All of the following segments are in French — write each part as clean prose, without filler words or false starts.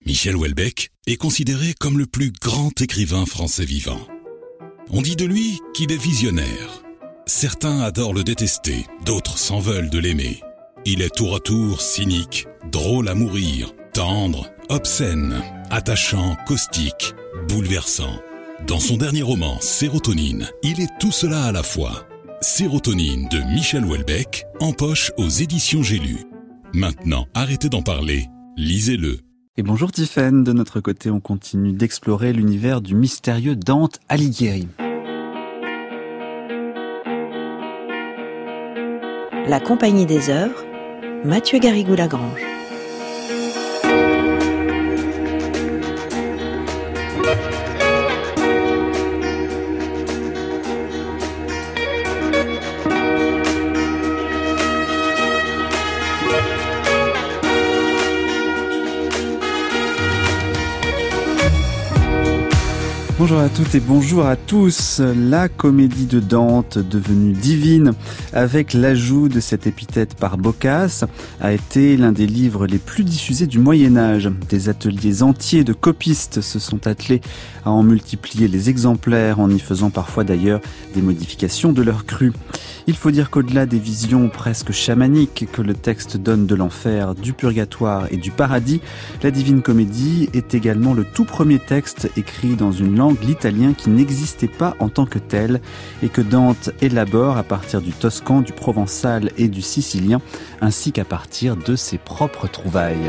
Michel Houellebecq est considéré comme le plus grand écrivain français vivant. On dit de lui qu'il est visionnaire. Certains adorent le détester, d'autres s'en veulent de l'aimer. Il est tour à tour cynique, drôle à mourir, tendre, obscène, attachant, caustique, bouleversant. Dans son dernier roman, Sérotonine, il est tout cela à la fois. Sérotonine de Michel Houellebecq, en poche aux éditions J'ai lu. Maintenant, arrêtez d'en parler, lisez-le. Et bonjour Tiffaine, de notre côté on continue d'explorer l'univers du mystérieux Dante Alighieri. La Compagnie des œuvres, Mathieu Garrigou-Lagrange. Bonjour à toutes et bonjour à tous. La comédie de Dante, devenue divine, avec l'ajout de cette épithète par Boccace, a été l'un des livres les plus diffusés du Moyen-Âge. Des ateliers entiers de copistes se sont attelés à en multiplier les exemplaires, en y faisant parfois d'ailleurs des modifications de leur cru. Il faut dire qu'au-delà des visions presque chamaniques que le texte donne de l'enfer, du purgatoire et du paradis, la Divine Comédie est également le tout premier texte écrit dans une langue, l'italien, qui n'existait pas en tant que tel et que Dante élabore à partir du toscan, du provençal et du sicilien, ainsi qu'à partir de ses propres trouvailles.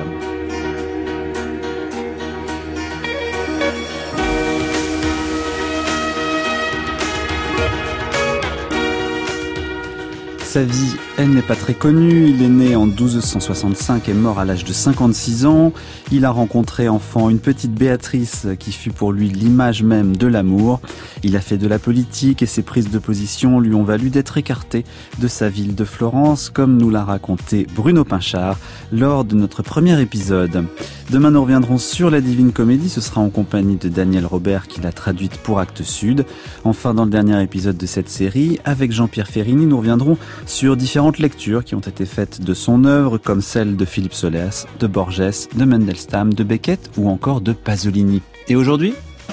Sa vie, elle n'est pas très connue. Il est né en 1265 et mort à l'âge de 56 ans. Il a rencontré enfant une petite Béatrice qui fut pour lui l'image même de l'amour. Il a fait de la politique et ses prises de position lui ont valu d'être écarté de sa ville de Florence, comme nous l'a raconté Bruno Pinchard lors de notre premier épisode. Demain, nous reviendrons sur la Divine Comédie. Ce sera en compagnie de Daniel Robert qui l'a traduite pour Actes Sud. Enfin, dans le dernier épisode de cette série, avec Jean-Pierre Ferrini, nous reviendrons sur différentes lectures qui ont été faites de son œuvre, comme celles de Philippe Solers, de Borges, de Mandelstam, de Beckett ou encore de Pasolini. Et aujourd'hui ?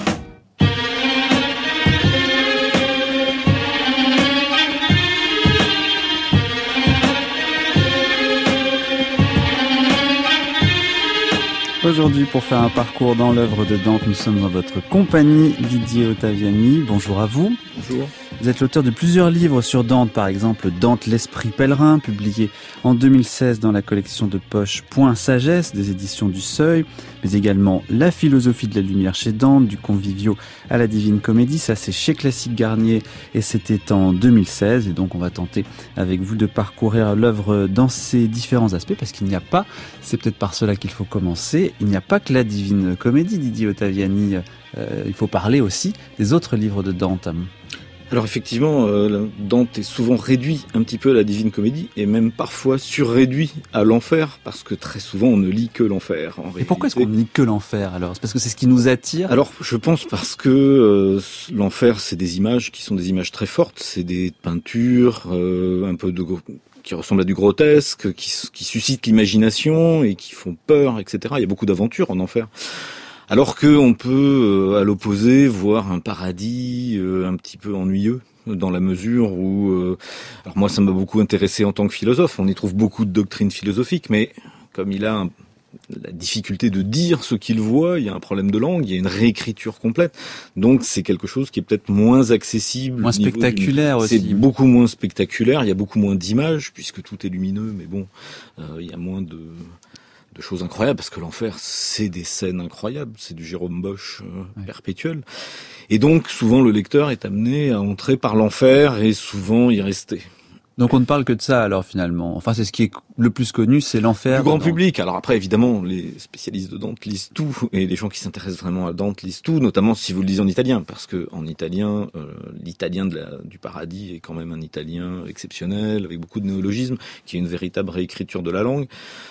Aujourd'hui, pour faire un parcours dans l'œuvre de Dante, nous sommes dans votre compagnie, Didier Ottaviani. Bonjour à vous. Bonjour. Vous êtes l'auteur de plusieurs livres sur Dante, par exemple Dante l'Esprit Pèlerin, publié en 2016 dans la collection de poche Point Sagesse des éditions du Seuil, mais également La philosophie de la lumière chez Dante, du Convivio à la Divine Comédie. Ça, c'est chez Classique Garnier et c'était en 2016. Et donc, on va tenter avec vous de parcourir l'œuvre dans ses différents aspects, parce qu'il n'y a pas, c'est peut-être par cela qu'il faut commencer, il n'y a pas que la Divine Comédie, Didier Ottaviani. Il faut parler aussi des autres livres de Dante. Alors effectivement, Dante est souvent réduit un petit peu à la Divine Comédie, et même parfois surréduit à l'enfer, parce que très souvent on ne lit que l'enfer. Et pourquoi est-ce qu'on ne lit que l'enfer alors ? C'est parce que c'est ce qui nous attire ? Alors je pense parce que l'enfer, c'est des images qui sont des images très fortes, c'est des peintures un peu qui ressemblent à du grotesque, qui suscitent l'imagination et qui font peur, etc. Il y a beaucoup d'aventures en enfer. Alors que on peut, à l'opposé, voir un paradis un petit peu ennuyeux, dans la mesure où... alors moi, ça m'a beaucoup intéressé en tant que philosophe. On y trouve beaucoup de doctrines philosophiques, mais comme il a la difficulté de dire ce qu'il voit, il y a un problème de langue, il y a une réécriture complète. Donc c'est quelque chose qui est peut-être moins accessible. Moins spectaculaire aussi. C'est beaucoup moins spectaculaire, il y a beaucoup moins d'images, puisque tout est lumineux, mais bon, il y a moins de choses incroyables, parce que l'enfer, c'est des scènes incroyables, c'est du Jérôme Bosch perpétuel. Et donc, souvent, le lecteur est amené à entrer par l'enfer et souvent y rester. Donc on ne parle que de ça alors finalement. Enfin, c'est ce qui est le plus connu, c'est l'enfer. Du grand public. Alors après, évidemment, les spécialistes de Dante lisent tout, et les gens qui s'intéressent vraiment à Dante lisent tout, notamment si vous le lisez en italien, parce que en italien, l'italien du paradis est quand même un italien exceptionnel, avec beaucoup de néologismes, qui est une véritable réécriture de la langue.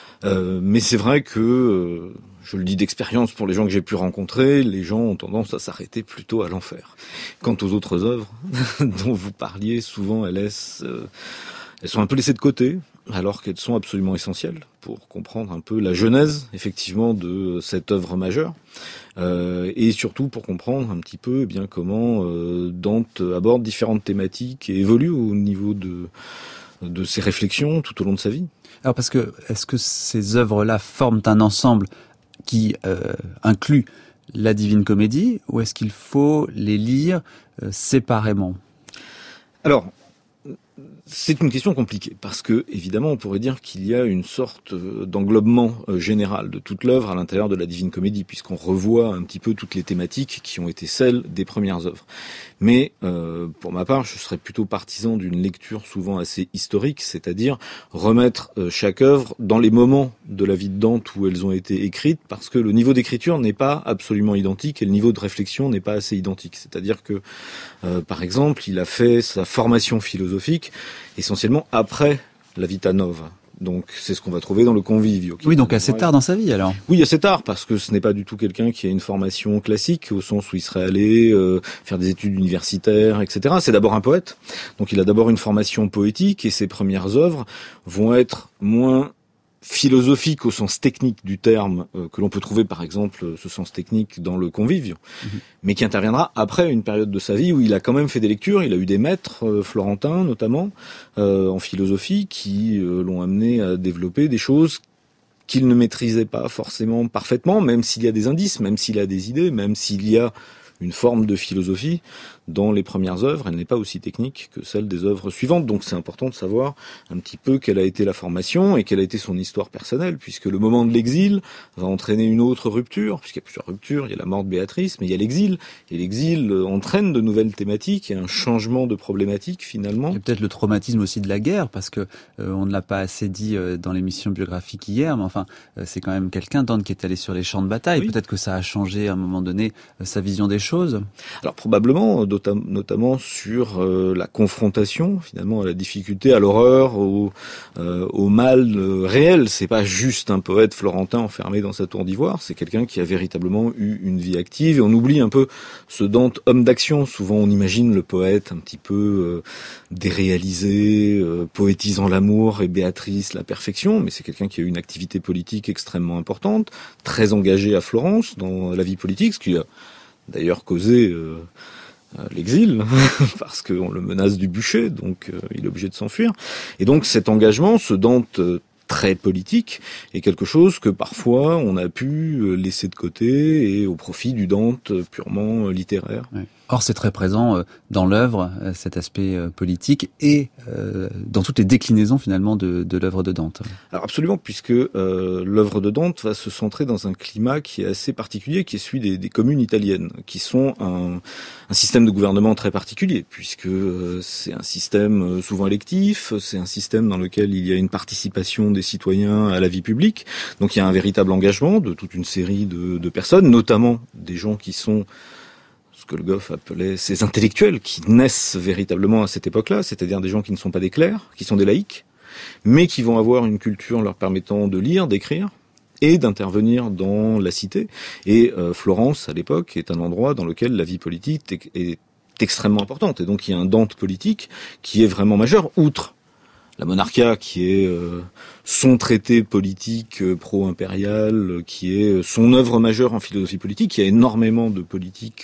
Mais c'est vrai que, je le dis d'expérience pour les gens que j'ai pu rencontrer, les gens ont tendance à s'arrêter plutôt à l'enfer. Quant aux autres œuvres dont vous parliez, souvent elles sont un peu laissées de côté. alors qu'elles sont absolument essentielles pour comprendre un peu la genèse, effectivement, de cette œuvre majeure, et surtout pour comprendre un petit peu comment Dante aborde différentes thématiques et évolue au niveau de ses réflexions tout au long de sa vie. Alors est-ce que ces œuvres-là forment un ensemble qui inclut la Divine Comédie, ou est-ce qu'il faut les lire séparément ? Alors, c'est une question compliquée, parce que, évidemment, on pourrait dire qu'il y a une sorte d'englobement général de toute l'œuvre à l'intérieur de la Divine Comédie, puisqu'on revoit un petit peu toutes les thématiques qui ont été celles des premières œuvres. Mais, pour ma part, je serais plutôt partisan d'une lecture souvent assez historique, c'est-à-dire remettre chaque œuvre dans les moments de la vie de Dante où elles ont été écrites, parce que le niveau d'écriture n'est pas absolument identique et le niveau de réflexion n'est pas assez identique. C'est-à-dire que, par exemple, il a fait sa formation philosophique essentiellement après la Vita Nova. Donc c'est ce qu'on va trouver dans le Convivio. Oui, donc assez tard dans sa vie alors. Oui, assez tard, parce que ce n'est pas du tout quelqu'un qui a une formation classique, au sens où il serait allé faire des études universitaires, etc. C'est d'abord un poète, donc il a d'abord une formation poétique, et ses premières œuvres vont être moins philosophique au sens technique du terme, que l'on peut trouver par exemple ce sens technique dans le Convivio, mais qui interviendra après une période de sa vie où il a quand même fait des lectures, il a eu des maîtres florentins notamment en philosophie qui l'ont amené à développer des choses qu'il ne maîtrisait pas forcément parfaitement, même s'il y a des indices, même s'il a des idées, même s'il y a une forme de philosophie dans les premières œuvres, elle n'est pas aussi technique que celle des œuvres suivantes. Donc c'est important de savoir un petit peu quelle a été la formation et quelle a été son histoire personnelle, puisque le moment de l'exil va entraîner une autre rupture, puisqu'il y a plusieurs ruptures, il y a la mort de Béatrice, mais il y a l'exil, et l'exil entraîne de nouvelles thématiques et un changement de problématiques finalement. Et peut-être le traumatisme aussi de la guerre, parce que on ne l'a pas assez dit dans l'émission biographique hier, mais enfin c'est quand même quelqu'un, Dante, qui est allé sur les champs de bataille. Oui. Peut-être que ça a changé à un moment donné sa vision des choses. Alors probablement, notamment sur la confrontation, finalement, à la difficulté, à l'horreur, au mal réel. C'est pas juste un poète florentin enfermé dans sa tour d'ivoire, c'est quelqu'un qui a véritablement eu une vie active, et on oublie un peu ce Dante homme d'action. Souvent on imagine le poète un petit peu déréalisé, poétisant l'amour et Béatrice la perfection, mais c'est quelqu'un qui a eu une activité politique extrêmement importante, très engagé à Florence dans la vie politique, ce qui a d'ailleurs causé l'exil, parce qu'on le menace du bûcher, donc il est obligé de s'enfuir. Et donc cet engagement, ce Dante très politique, est quelque chose que parfois on a pu laisser de côté et au profit du Dante purement littéraire. Oui. Or, c'est très présent dans l'œuvre, cet aspect politique, et dans toutes les déclinaisons finalement de l'œuvre de Dante. Alors absolument, puisque l'œuvre de Dante va se centrer dans un climat qui est assez particulier, qui est celui des communes italiennes, qui sont un système de gouvernement très particulier, puisque c'est un système souvent électif, c'est un système dans lequel il y a une participation des citoyens à la vie publique, donc il y a un véritable engagement de toute une série de personnes, notamment des gens qui sont ce que le Goff appelait ces intellectuels qui naissent véritablement à cette époque-là, c'est-à-dire des gens qui ne sont pas des clercs, qui sont des laïcs, mais qui vont avoir une culture leur permettant de lire, d'écrire et d'intervenir dans la cité. Et Florence, à l'époque, est un endroit dans lequel la vie politique est extrêmement importante. Et donc il y a un Dante politique qui est vraiment majeur, outre la Monarchia, qui est son traité politique pro-impérial, qui est son œuvre majeure en philosophie politique. Il y a énormément de politique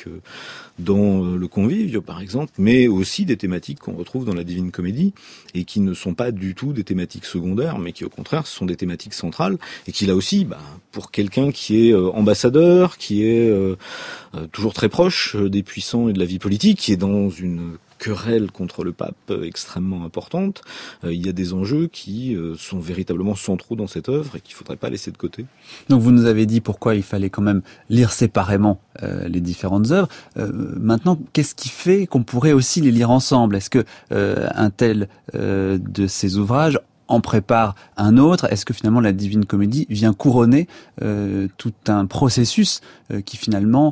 dans le Convivio, par exemple, mais aussi des thématiques qu'on retrouve dans la Divine Comédie, et qui ne sont pas du tout des thématiques secondaires, mais qui au contraire sont des thématiques centrales, et qui là aussi, pour quelqu'un qui est ambassadeur, qui est toujours très proche des puissants et de la vie politique, qui est dans une querelle contre le pape extrêmement importante, il y a des enjeux qui sont véritablement centraux dans cette œuvre et qu'il ne faudrait pas laisser de côté. Donc vous nous avez dit pourquoi il fallait quand même lire séparément les différentes œuvres. Maintenant, qu'est-ce qui fait qu'on pourrait aussi les lire ensemble ? Est-ce que un tel de ces ouvrages en prépare un autre? Est-ce que finalement la Divine Comédie vient couronner tout un processus qui finalement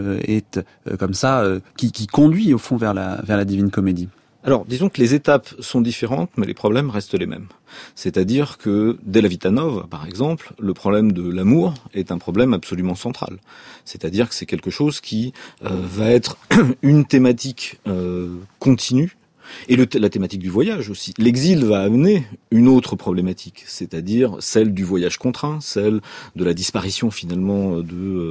est comme ça, qui conduit au fond vers la Divine Comédie? Alors, disons que les étapes sont différentes, mais les problèmes restent les mêmes. C'est-à-dire que, dès la Vita Nova, par exemple, le problème de l'amour est un problème absolument central. C'est-à-dire que c'est quelque chose qui va être une thématique continue Et la thématique du voyage aussi. L'exil va amener une autre problématique, c'est-à-dire celle du voyage contraint, celle de la disparition finalement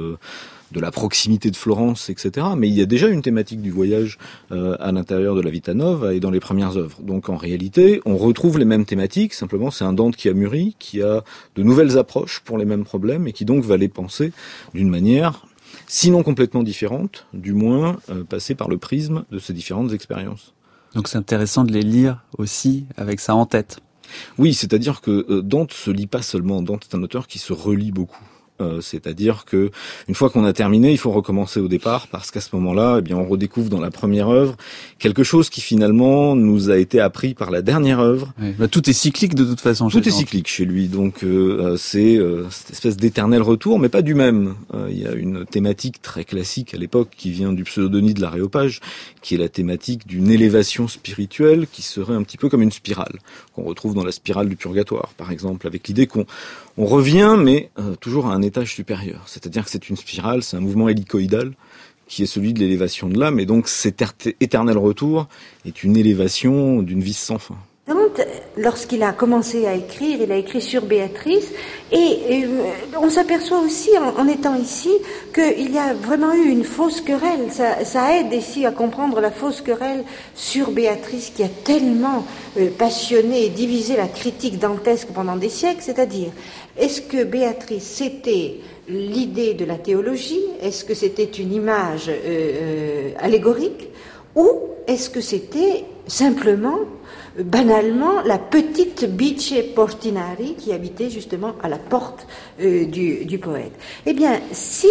de la proximité de Florence, etc. Mais il y a déjà une thématique du voyage à l'intérieur de la Vita Nova et dans les premières œuvres. Donc en réalité, on retrouve les mêmes thématiques, simplement c'est un Dante qui a mûri, qui a de nouvelles approches pour les mêmes problèmes et qui donc va les penser d'une manière, sinon complètement différente, du moins passer par le prisme de ces différentes expériences. Donc c'est intéressant de les lire aussi avec ça en tête. Oui, c'est-à-dire que Dante se lit pas seulement. Dante est un auteur qui se relit beaucoup. C'est-à-dire que une fois qu'on a terminé, il faut recommencer au départ parce qu'à ce moment-là, eh bien, on redécouvre dans la première œuvre quelque chose qui finalement nous a été appris par la dernière œuvre. Oui. Bah, tout est cyclique de toute façon. Tout est cyclique chez lui, donc c'est cette espèce d'éternel retour, mais pas du même. Il y a une thématique très classique à l'époque qui vient du Pseudonide de l'Aréopage, qui est la thématique d'une élévation spirituelle qui serait un petit peu comme une spirale qu'on retrouve dans la spirale du purgatoire, par exemple, avec l'idée qu'on revient, mais toujours à un étage supérieur. C'est-à-dire que c'est une spirale, c'est un mouvement hélicoïdal qui est celui de l'élévation de l'âme, et donc cet éternel retour est une élévation d'une vie sans fin. Dante, lorsqu'il a commencé à écrire, il a écrit sur Béatrice, et on s'aperçoit aussi, en étant ici, qu'il y a vraiment eu une fausse querelle. Ça aide ici à comprendre la fausse querelle sur Béatrice qui a tellement passionné et divisé la critique dantesque pendant des siècles, c'est-à-dire, est-ce que Béatrice, c'était l'idée de la théologie? Est-ce que c'était une image allégorique? Ou est-ce que c'était simplement, banalement, la petite Bice Portinari qui habitait justement à la porte du poète? Eh bien, si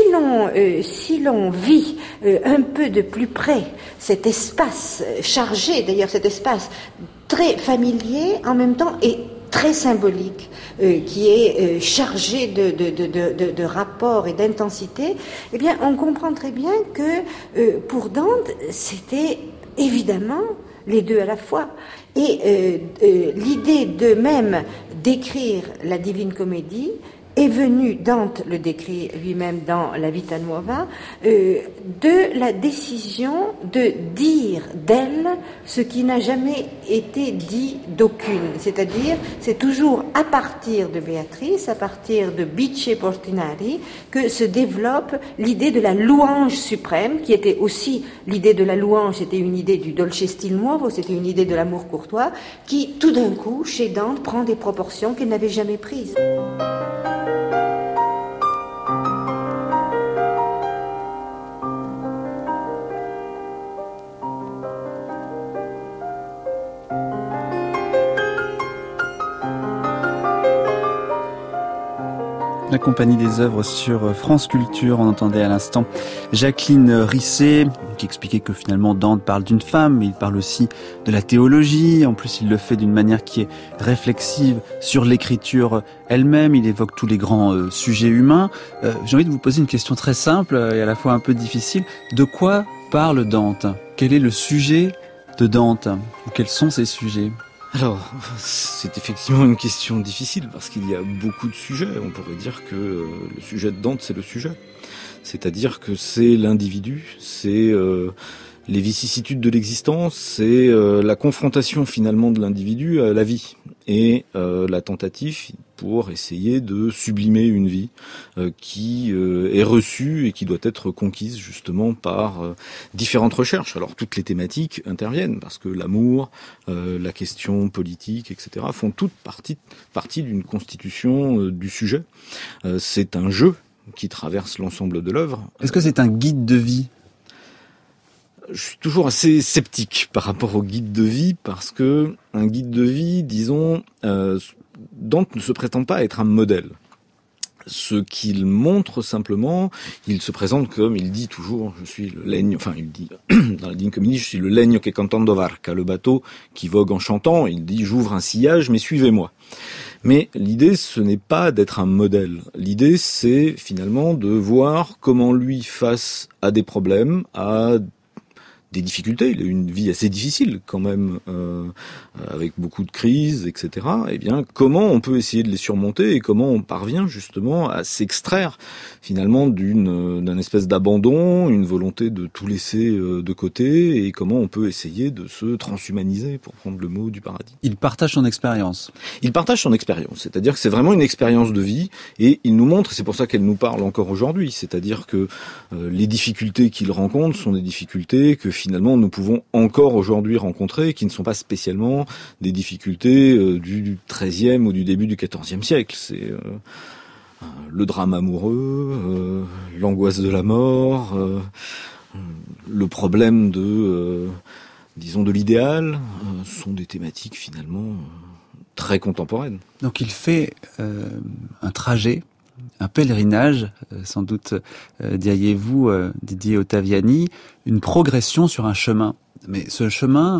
l'on vit un peu de plus près cet espace chargé, d'ailleurs cet espace très familier en même temps et très symbolique, qui est chargé de rapports et d'intensité, eh bien, on comprend très bien que pour Dante, c'était évidemment les deux à la fois. Et l'idée de même d'écrire la Divine Comédie est venue, Dante le décrit lui-même dans la Vita Nuova, de la décision de dire d'elle ce qui n'a jamais été dit d'aucune. C'est-à-dire, c'est toujours à partir de Béatrice, à partir de Bice Portinari, que se développe l'idée de la louange suprême, qui était aussi l'idée de la louange, c'était une idée du dolce stil nuovo, c'était une idée de l'amour courtois, qui tout d'un coup, chez Dante, prend des proportions qu'elle n'avait jamais prises. La Compagnie des œuvres sur France Culture. On entendait à l'instant Jacqueline Risset qui expliquait que finalement Dante parle d'une femme, mais il parle aussi de la théologie. En plus, il le fait d'une manière qui est réflexive sur l'écriture elle-même. Il évoque tous les grands sujets humains. J'ai envie de vous poser une question très simple et à la fois un peu difficile. De quoi parle Dante? Quel est le sujet de Dante? Ou quels sont ses sujets? Alors, c'est effectivement une question difficile parce qu'il y a beaucoup de sujets. On pourrait dire que le sujet de Dante, c'est le sujet. C'est-à-dire que c'est l'individu, c'est les vicissitudes de l'existence, c'est la confrontation finalement de l'individu à la vie et la tentative pour essayer de sublimer une vie qui est reçue et qui doit être conquise justement par différentes recherches. Alors toutes les thématiques interviennent parce que l'amour, la question politique, etc. font toutes partie d'une constitution du sujet. C'est un jeu qui traverse l'ensemble de l'œuvre. Est-ce que c'est un guide de vie ? Je suis toujours assez sceptique par rapport au guide de vie parce que un guide de vie, disons, Dante ne se prétend pas être un modèle. Ce qu'il montre simplement, il se présente comme, il dit toujours, je suis le legno, enfin il dit dans la Divine Comédie, je suis le legno che cantando varca, le bateau qui vogue en chantant, il dit j'ouvre un sillage mais suivez-moi. Mais l'idée ce n'est pas d'être un modèle, l'idée c'est finalement de voir comment lui face à des problèmes, à des difficultés, il a eu une vie assez difficile quand même, avec beaucoup de crises, etc. Eh bien, comment on peut essayer de les surmonter et comment on parvient justement à s'extraire finalement d'un espèce d'abandon, une volonté de tout laisser de côté, et comment on peut essayer de se transhumaniser, pour prendre le mot du Paradis. Il partage son expérience. Il partage son expérience, c'est-à-dire que c'est vraiment une expérience de vie, et il nous montre, et c'est pour ça qu'elle nous parle encore aujourd'hui, c'est-à-dire que les difficultés qu'il rencontre sont des difficultés que finalement nous pouvons encore aujourd'hui rencontrer, qui ne sont pas spécialement des difficultés du XIIIe ou du début du XIVe siècle. C'est le drame amoureux, l'angoisse de la mort, le problème de l'idéal, sont des thématiques finalement très contemporaines. Donc il fait un trajet, un pèlerinage, sans doute diriez-vous, Didier Ottaviani, une progression sur un chemin. Mais ce chemin,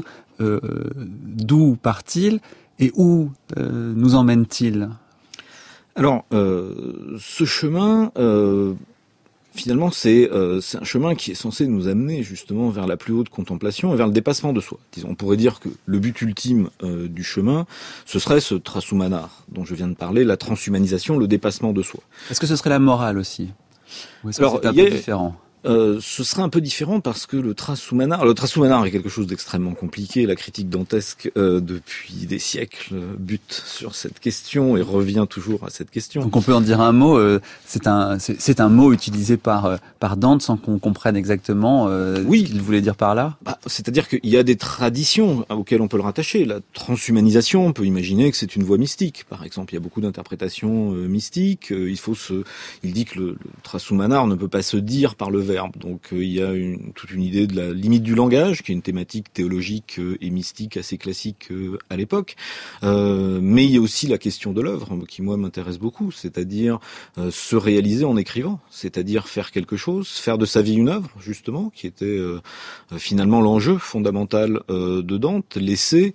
d'où part-il et où nous emmène-t-il ? Alors, ce chemin, finalement, c'est un chemin qui est censé nous amener justement vers la plus haute contemplation et vers le dépassement de soi. Disons, on pourrait dire que le but ultime du chemin, ce serait ce trasumanar dont je viens de parler, la transhumanisation, le dépassement de soi. Est-ce que ce serait la morale aussi ? Ou est-ce que c'est un peu différent ? Ce serait un peu différent parce que le trasumanar est quelque chose d'extrêmement compliqué. La critique dantesque, depuis des siècles, bute sur cette question et revient toujours à cette question. Donc on peut en dire un mot. C'est un mot utilisé par Dante sans qu'on comprenne exactement ce qu'il voulait dire par là. C'est-à-dire qu'il y a des traditions auxquelles on peut le rattacher. La transhumanisation, on peut imaginer que c'est une voie mystique. Par exemple, il y a beaucoup d'interprétations mystiques. Il dit que le trasumanar ne peut pas se dire par le verbe. Donc il y a toute une idée de la limite du langage, qui est une thématique théologique et mystique assez classique à l'époque. Mais il y a aussi la question de l'œuvre, qui moi m'intéresse beaucoup, c'est-à-dire se réaliser en écrivant, c'est-à-dire faire quelque chose, faire de sa vie une œuvre, justement, qui était finalement l'enjeu fondamental de Dante, laisser,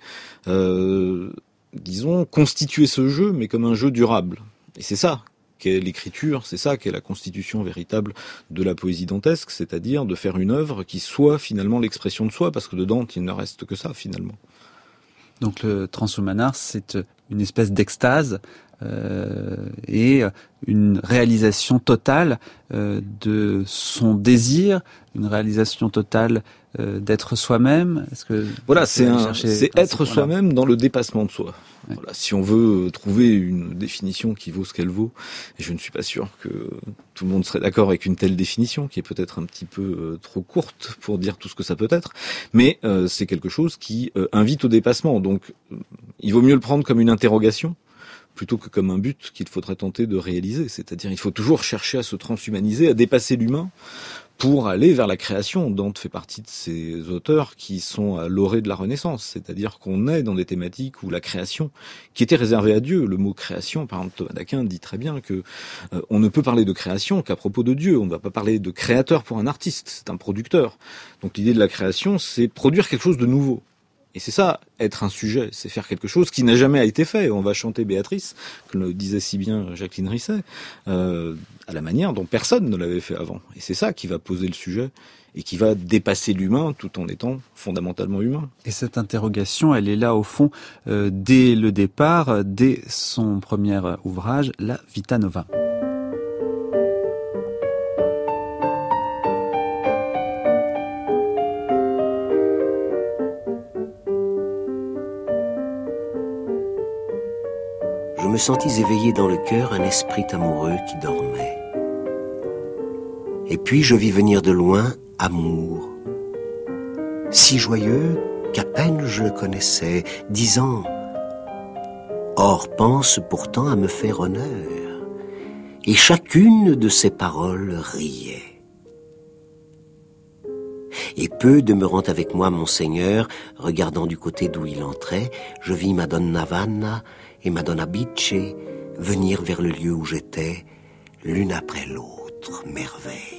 constituer ce jeu, mais comme un jeu durable. Et c'est ça qu'est l'écriture, c'est ça qu'est la constitution véritable de la poésie dantesque, c'est-à-dire de faire une œuvre qui soit finalement l'expression de soi, parce que de Dante, il ne reste que ça finalement. Donc le trasumanar, c'est une espèce d'extase et une réalisation totale de son désir, une réalisation totale d'être soi-même. Est-ce que voilà, c'est être soi-même dans le dépassement de soi. Ouais. Voilà, si on veut trouver une définition qui vaut ce qu'elle vaut, et je ne suis pas sûr que tout le monde serait d'accord avec une telle définition, qui est peut-être un petit peu trop courte pour dire tout ce que ça peut être, mais c'est quelque chose qui invite au dépassement. Donc, il vaut mieux le prendre comme une interrogation plutôt que comme un but qu'il faudrait tenter de réaliser. C'est-à-dire, il faut toujours chercher à se transhumaniser, à dépasser l'humain pour aller vers la création. Dante fait partie de ces auteurs qui sont à l'orée de la Renaissance, c'est-à-dire qu'on est dans des thématiques où la création, qui était réservée à Dieu, le mot création, par exemple Thomas d'Aquin dit très bien que on ne peut parler de création qu'à propos de Dieu, on ne va pas parler de créateur pour un artiste, c'est un producteur. Donc l'idée de la création, c'est produire quelque chose de nouveau. Et c'est ça, être un sujet, c'est faire quelque chose qui n'a jamais été fait. On va chanter Béatrice, comme le disait si bien Jacqueline Risset, à la manière dont personne ne l'avait fait avant. Et c'est ça qui va poser le sujet et qui va dépasser l'humain tout en étant fondamentalement humain. Et cette interrogation, elle est là au fond dès le départ, dès son premier ouvrage, La Vita Nova. Je me sentis éveiller dans le cœur un esprit amoureux qui dormait. Et puis je vis venir de loin amour, si joyeux qu'à peine je le connaissais, disant « Or pense pourtant à me faire honneur », et chacune de ses paroles riait. Et peu demeurant avec moi mon Seigneur, regardant du côté d'où il entrait, je vis Madonna Vanna et Madonna Bice venir vers le lieu où j'étais, l'une après l'autre, merveille.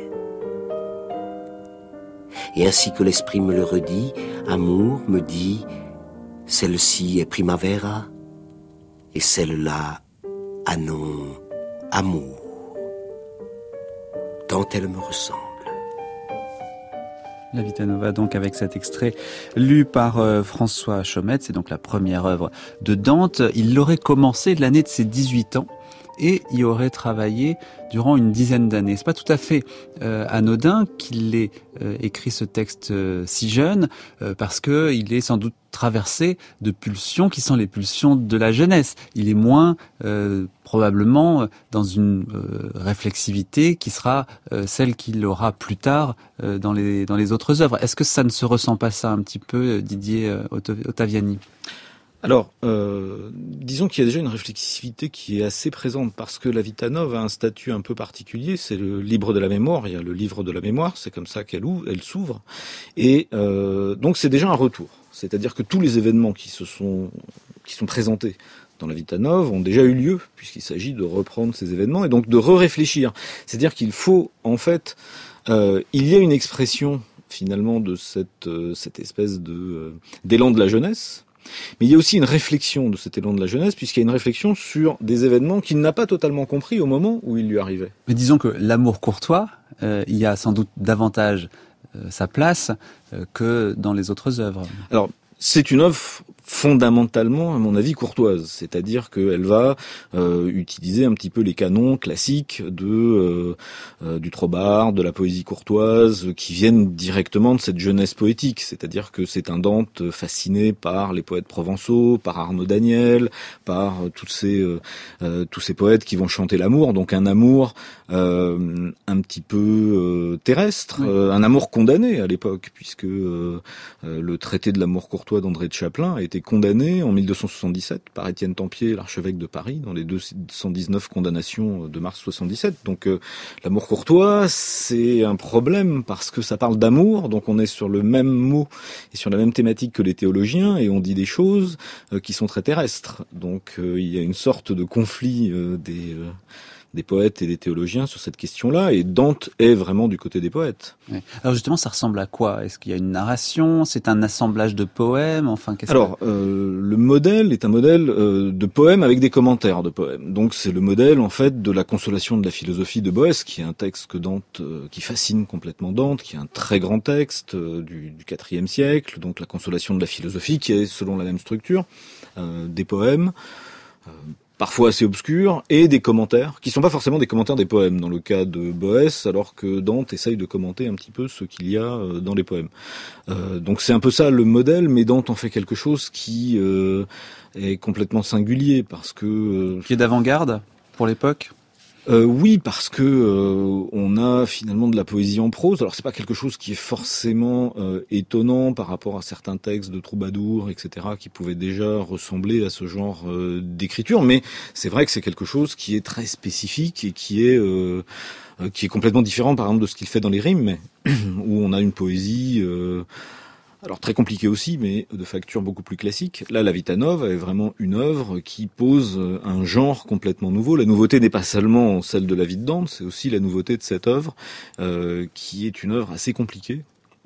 Et ainsi que l'esprit me le redit, amour me dit, celle-ci est primavera, et celle-là, non, amour. Tant elle me ressemble. La Vita Nova, donc, avec cet extrait lu par François Chaumette. C'est donc la première œuvre de Dante. Il l'aurait commencé l'année de ses 18 ans. Et y aurait travaillé durant une dizaine d'années. C'est pas tout à fait anodin qu'il ait écrit ce texte si jeune, parce que il est sans doute traversé de pulsions qui sont les pulsions de la jeunesse. Il est moins probablement dans une réflexivité qui sera celle qu'il aura plus tard dans les autres œuvres. Est-ce que ça ne se ressent pas ça un petit peu, Didier Ottaviani ? Alors, disons qu'il y a déjà une réflexivité qui est assez présente parce que la Vita Nova a un statut un peu particulier, c'est le livre de la mémoire, il y a le livre de la mémoire, c'est comme ça qu'elle s'ouvre, et donc c'est déjà un retour, c'est-à-dire que tous les événements qui sont présentés dans la Vita Nova ont déjà eu lieu, puisqu'il s'agit de reprendre ces événements et donc de réfléchir, c'est-à-dire qu'il faut, en fait, il y a une expression finalement de cette espèce d'élan de la jeunesse. Mais il y a aussi une réflexion de cet élan de la jeunesse, puisqu'il y a une réflexion sur des événements qu'il n'a pas totalement compris au moment où il lui arrivait. Mais disons que l'amour courtois, il y a sans doute davantage sa place que dans les autres œuvres. Alors, c'est une œuvre fondamentalement, à mon avis, courtoise. C'est-à-dire qu'elle va utiliser un petit peu les canons classiques du Trobard, de la poésie courtoise, qui viennent directement de cette jeunesse poétique. C'est-à-dire que c'est un Dante fasciné par les poètes provençaux, par Arnaud Daniel, par tous ces poètes qui vont chanter l'amour. Donc un amour un petit peu terrestre, un amour condamné à l'époque, puisque le traité de l'amour courtois d'André de Chaplin a été condamné en 1277 par Étienne Tempier, l'archevêque de Paris, dans les 219 condamnations de mars 77. Donc l'amour courtois, c'est un problème parce que ça parle d'amour, donc on est sur le même mot et sur la même thématique que les théologiens, et on dit des choses qui sont très terrestres. Donc il y a une sorte de conflit des poètes et des théologiens sur cette question-là, et Dante est vraiment du côté des poètes. Oui. Alors justement, ça ressemble à quoi ? Est-ce qu'il y a une narration ? C'est un assemblage de poèmes ? Enfin, le modèle est un modèle de poèmes avec des commentaires de poèmes. Donc c'est le modèle, en fait, de la consolation de la philosophie de Boès, qui est un texte que Dante, qui fascine complètement Dante, qui est un très grand texte du IVe siècle, donc la consolation de la philosophie, qui est, selon la même structure, des poèmes, parfois assez obscurs, et des commentaires, qui sont pas forcément des commentaires des poèmes, dans le cas de Boès, alors que Dante essaye de commenter un petit peu ce qu'il y a dans les poèmes. Donc c'est un peu ça le modèle, mais Dante en fait quelque chose qui est complètement singulier, parce que... qui est d'avant-garde pour l'époque ? Oui, parce que on a finalement de la poésie en prose. Alors c'est pas quelque chose qui est forcément étonnant par rapport à certains textes de troubadours, etc., qui pouvaient déjà ressembler à ce genre d'écriture, mais c'est vrai que c'est quelque chose qui est très spécifique et qui est complètement différent, par exemple, de ce qu'il fait dans les rimes, où on a une poésie... alors très compliqué aussi, mais de facture beaucoup plus classique. Là, la Vita Nova est vraiment une œuvre qui pose un genre complètement nouveau. La nouveauté n'est pas seulement celle de la vie de Dante, c'est aussi la nouveauté de cette œuvre, qui est une œuvre assez compliquée,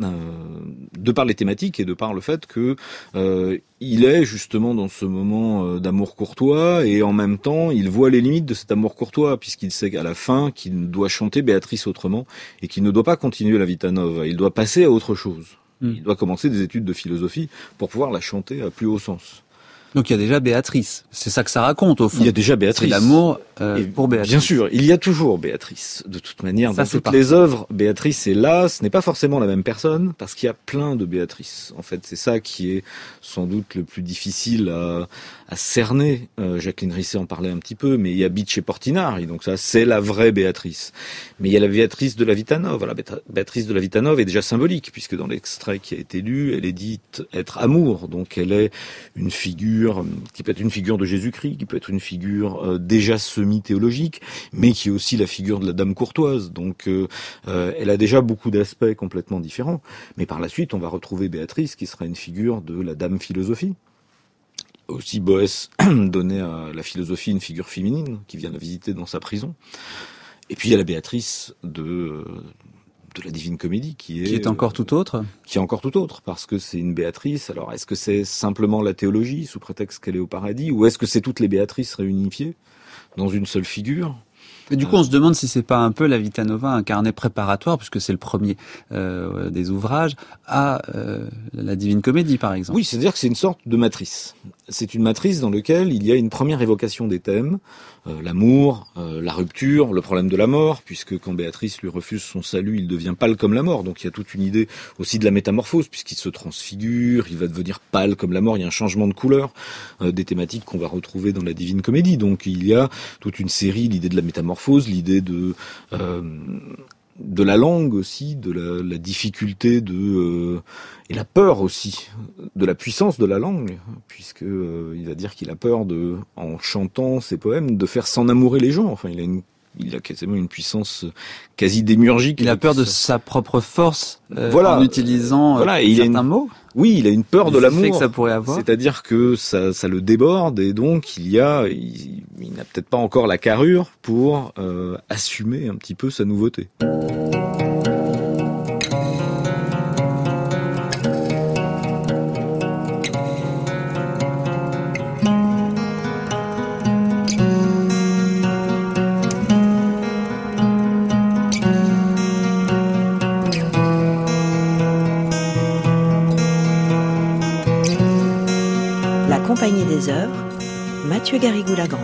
de par les thématiques et de par le fait que il est justement dans ce moment d'amour courtois, et en même temps il voit les limites de cet amour courtois, puisqu'il sait qu'à la fin qu'il doit chanter Béatrice autrement et qu'il ne doit pas continuer la Vita Nova, il doit passer à autre chose. Il doit commencer des études de philosophie pour pouvoir la chanter à plus haut sens. Donc il y a déjà Béatrice, c'est ça que ça raconte au fond. Il y a déjà Béatrice. C'est l'amour pour Béatrice. Bien sûr, il y a toujours Béatrice. De toute manière, dans toutes les œuvres, Béatrice est là. Ce n'est pas forcément la même personne, parce qu'il y a plein de Béatrice. En fait, c'est ça qui est sans doute le plus difficile à cerner. Jacqueline Risset en parlait un petit peu, mais il y a Bice et Portinari, donc ça c'est la vraie Béatrice. Mais il y a la Béatrice de la Vita Nova. La Béatrice de la Vita Nova est déjà symbolique, puisque dans l'extrait qui a été lu, elle est dite être amour. Donc elle est une figure qui peut être une figure de Jésus-Christ, qui peut être une figure déjà semi-théologique, mais qui est aussi la figure de la dame courtoise. Donc elle a déjà beaucoup d'aspects complètement différents. Mais par la suite, on va retrouver Béatrice, qui sera une figure de la dame philosophie. Aussi, Boès donnait à la philosophie une figure féminine, qui vient la visiter dans sa prison. Et puis il y a la Béatrice de la Divine Comédie, qui est encore tout autre. Qui est encore tout autre, parce que c'est une Béatrice. Alors, est-ce que c'est simplement la théologie, sous prétexte qu'elle est au paradis, ou est-ce que c'est toutes les Béatrices réunifiées dans une seule figure ? Et du coup, on se demande si c'est pas un peu la Vita Nova un carnet préparatoire, puisque c'est le premier des ouvrages, à la Divine Comédie, par exemple. Oui, c'est-à-dire que c'est une sorte de matrice. C'est une matrice dans laquelle il y a une première évocation des thèmes, l'amour, la rupture, le problème de la mort, puisque quand Béatrice lui refuse son salut, il devient pâle comme la mort. Donc il y a toute une idée aussi de la métamorphose, puisqu'il se transfigure, il va devenir pâle comme la mort, il y a un changement de couleur, des thématiques qu'on va retrouver dans la Divine Comédie. Donc il y a toute une série, l'idée de la métamorphose, l'idée de la langue aussi, de la difficulté et la peur aussi de la puissance de la langue, puisque il va dire qu'il a peur en chantant ses poèmes, de faire s'enamourer les gens. Enfin, il a quasiment une puissance quasi démiurgique. Il a peur de sa propre force en utilisant certains mots. Oui, il a une peur de l'amour. Que ça pourrait avoir. C'est-à-dire que ça le déborde et donc il n'a peut-être pas encore la carrure pour assumer un petit peu sa nouveauté. Compagnie des œuvres, Mathieu Garrigou-Lagrange.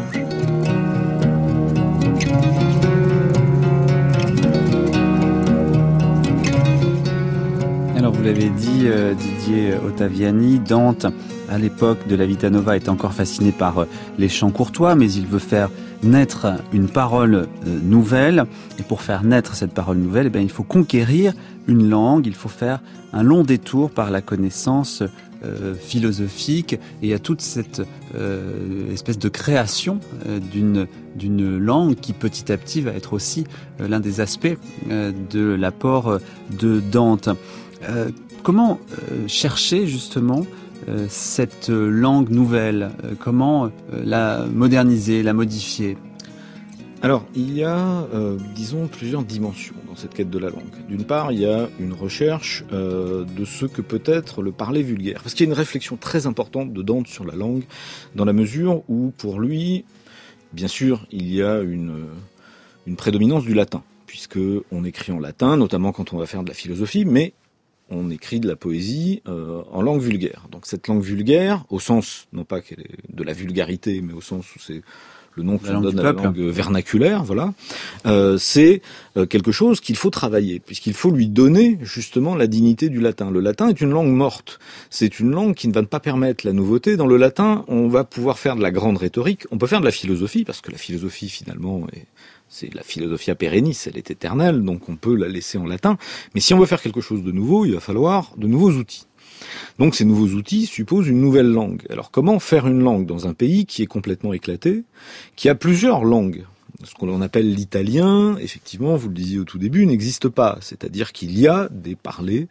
Alors vous l'avez dit, Didier Ottaviani, Dante, à l'époque de la Vita Nova, est encore fasciné par les chants courtois, mais il veut faire naître une parole nouvelle. Et pour faire naître cette parole nouvelle, il faut conquérir une langue, il faut faire un long détour par la connaissance philosophique, et il y a toute cette espèce de création d'une langue qui petit à petit va être aussi l'un des aspects de l'apport de Dante. Comment chercher justement cette langue nouvelle, comment la moderniser, la modifier? Alors, il y a, disons, plusieurs dimensions dans cette quête de la langue. D'une part, il y a une recherche de ce que peut être le parler vulgaire. Parce qu'il y a une réflexion très importante de Dante sur la langue, dans la mesure où, pour lui, bien sûr, il y a une prédominance du latin, puisque on écrit en latin, notamment quand on va faire de la philosophie, mais on écrit de la poésie en langue vulgaire. Donc cette langue vulgaire, au sens, non pas qu'elle est de la vulgarité, mais au sens où c'est le nom qu'on donne à la langue vernaculaire, voilà, c'est quelque chose qu'il faut travailler, puisqu'il faut lui donner justement la dignité du latin. Le latin est une langue morte, c'est une langue qui ne va pas permettre la nouveauté. Dans le latin, on va pouvoir faire de la grande rhétorique, on peut faire de la philosophie, parce que la philosophie finalement c'est la philosophia perennis, elle est éternelle, donc on peut la laisser en latin. Mais si on veut faire quelque chose de nouveau, il va falloir de nouveaux outils. Donc ces nouveaux outils supposent une nouvelle langue. Alors comment faire une langue dans un pays qui est complètement éclaté, qui a plusieurs langues? Ce qu'on appelle l'italien, effectivement, vous le disiez au tout début, n'existe pas. C'est-à-dire qu'il y a des parlers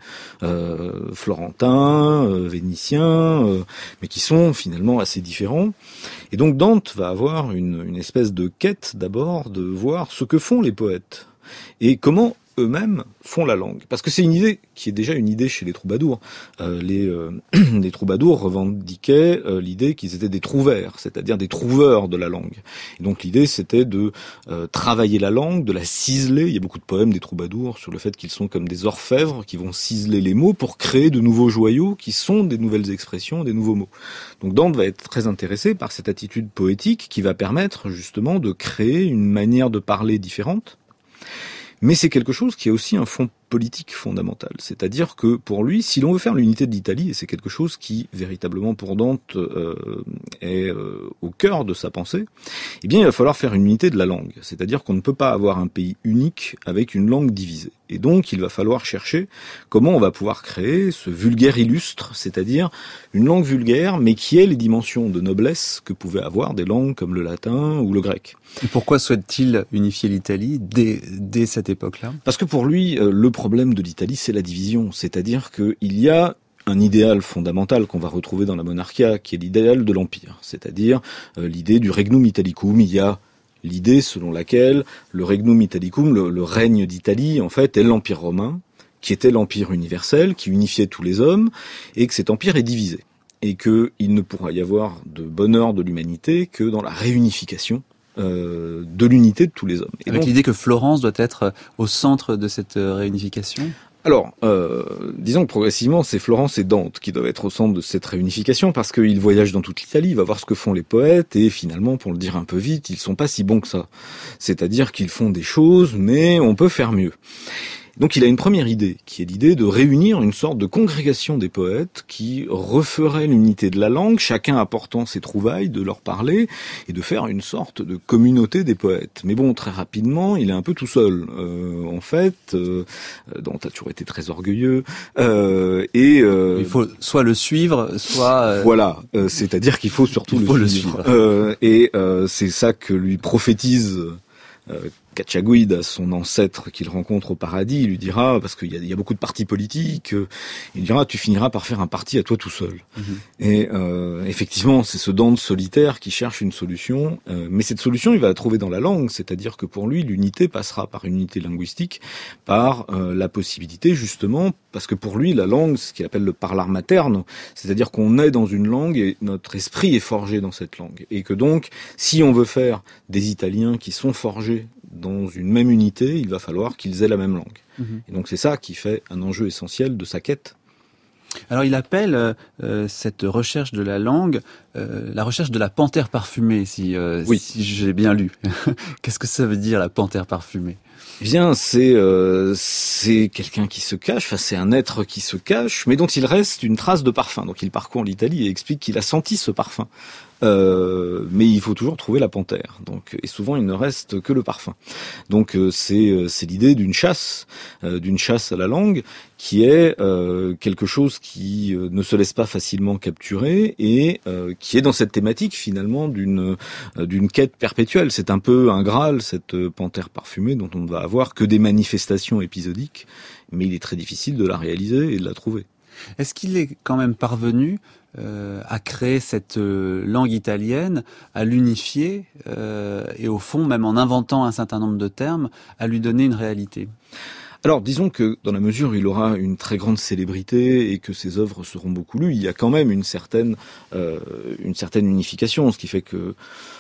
florentins, vénitiens, mais qui sont finalement assez différents. Et donc Dante va avoir une espèce de quête d'abord de voir ce que font les poètes et comment eux-mêmes font la langue. Parce que c'est une idée qui est déjà une idée chez les troubadours. Les troubadours revendiquaient l'idée qu'ils étaient des trouvères, c'est-à-dire des trouveurs de la langue. Et donc l'idée, c'était de travailler la langue, de la ciseler. Il y a beaucoup de poèmes des troubadours sur le fait qu'ils sont comme des orfèvres qui vont ciseler les mots pour créer de nouveaux joyaux qui sont des nouvelles expressions, des nouveaux mots. Donc Dante va être très intéressé par cette attitude poétique qui va permettre justement de créer une manière de parler différente. Mais c'est quelque chose qui a aussi un fond politique fondamental. C'est-à-dire que pour lui, si l'on veut faire l'unité de l'Italie, et c'est quelque chose qui, véritablement pour Dante, est au cœur de sa pensée, eh bien il va falloir faire une unité de la langue. C'est-à-dire qu'on ne peut pas avoir un pays unique avec une langue divisée. Et donc il va falloir chercher comment on va pouvoir créer ce vulgaire illustre, c'est-à-dire une langue vulgaire, mais qui ait les dimensions de noblesse que pouvaient avoir des langues comme le latin ou le grec. Et pourquoi souhaite-t-il unifier l'Italie dès cette époque-là? Parce que pour lui, le problème de l'Italie, c'est la division. C'est-à-dire qu'il y a un idéal fondamental qu'on va retrouver dans la monarchia, qui est l'idéal de l'Empire. C'est-à-dire l'idée du regnum italicum. Il y a l'idée selon laquelle le regnum italicum, le règne d'Italie, en fait, est l'Empire romain, qui était l'Empire universel, qui unifiait tous les hommes, et que cet empire est divisé. Et qu'il ne pourra y avoir de bonheur de l'humanité que dans la réunification de l'unité de tous les hommes. Et avec l'idée que Florence doit être au centre de cette réunification ? Alors, disons que progressivement, c'est Florence et Dante qui doivent être au centre de cette réunification, parce qu'il voyage dans toute l'Italie, il va voir ce que font les poètes, et finalement, pour le dire un peu vite, ils sont pas si bons que ça. C'est-à-dire qu'ils font des choses, mais on peut faire mieux. Donc il a une première idée, qui est l'idée de réunir une sorte de congrégation des poètes qui referait l'unité de la langue, chacun apportant ses trouvailles, de leur parler, et de faire une sorte de communauté des poètes. Mais bon, très rapidement, il est un peu tout seul. Dante a toujours été très orgueilleux, il faut soit le suivre, soit... Voilà, c'est-à-dire qu'il faut surtout le suivre. C'est ça que lui prophétise... Cacciaguida, son ancêtre qu'il rencontre au paradis, il lui dira, parce qu'il y a beaucoup de partis politiques, il dira, tu finiras par faire un parti à toi tout seul. Et effectivement, c'est ce Dante solitaire qui cherche une solution, mais cette solution, il va la trouver dans la langue, c'est-à-dire que pour lui, l'unité passera par une unité linguistique, par la possibilité, justement, parce que pour lui, la langue, c'est ce qu'il appelle le parlar materne, c'est-à-dire qu'on est dans une langue et notre esprit est forgé dans cette langue. Et que donc, si on veut faire des Italiens qui sont forgés dans une même unité, il va falloir qu'ils aient la même langue. Et donc c'est ça qui fait un enjeu essentiel de sa quête. Alors il appelle cette recherche de la langue la recherche de la panthère parfumée, si j'ai bien lu. Qu'est-ce que ça veut dire, la panthère parfumée ? Eh bien, c'est quelqu'un qui se cache, enfin c'est un être qui se cache, mais dont il reste une trace de parfum. Donc il parcourt l'Italie et explique qu'il a senti ce parfum. Mais il faut toujours trouver la panthère. Donc, et souvent il ne reste que le parfum. Donc c'est l'idée d'une chasse à la langue, qui est quelque chose qui ne se laisse pas facilement capturer et qui est dans cette thématique finalement d'une quête perpétuelle. C'est un peu un Graal, cette panthère parfumée dont on ne va avoir que des manifestations épisodiques, mais il est très difficile de la réaliser et de la trouver. Est-ce qu'il est quand même parvenu à créer cette langue italienne, à l'unifier et au fond, même en inventant un certain nombre de termes, à lui donner une réalité ? Alors, disons que dans la mesure où il aura une très grande célébrité et que ses œuvres seront beaucoup lues, il y a quand même une certaine unification, ce qui fait que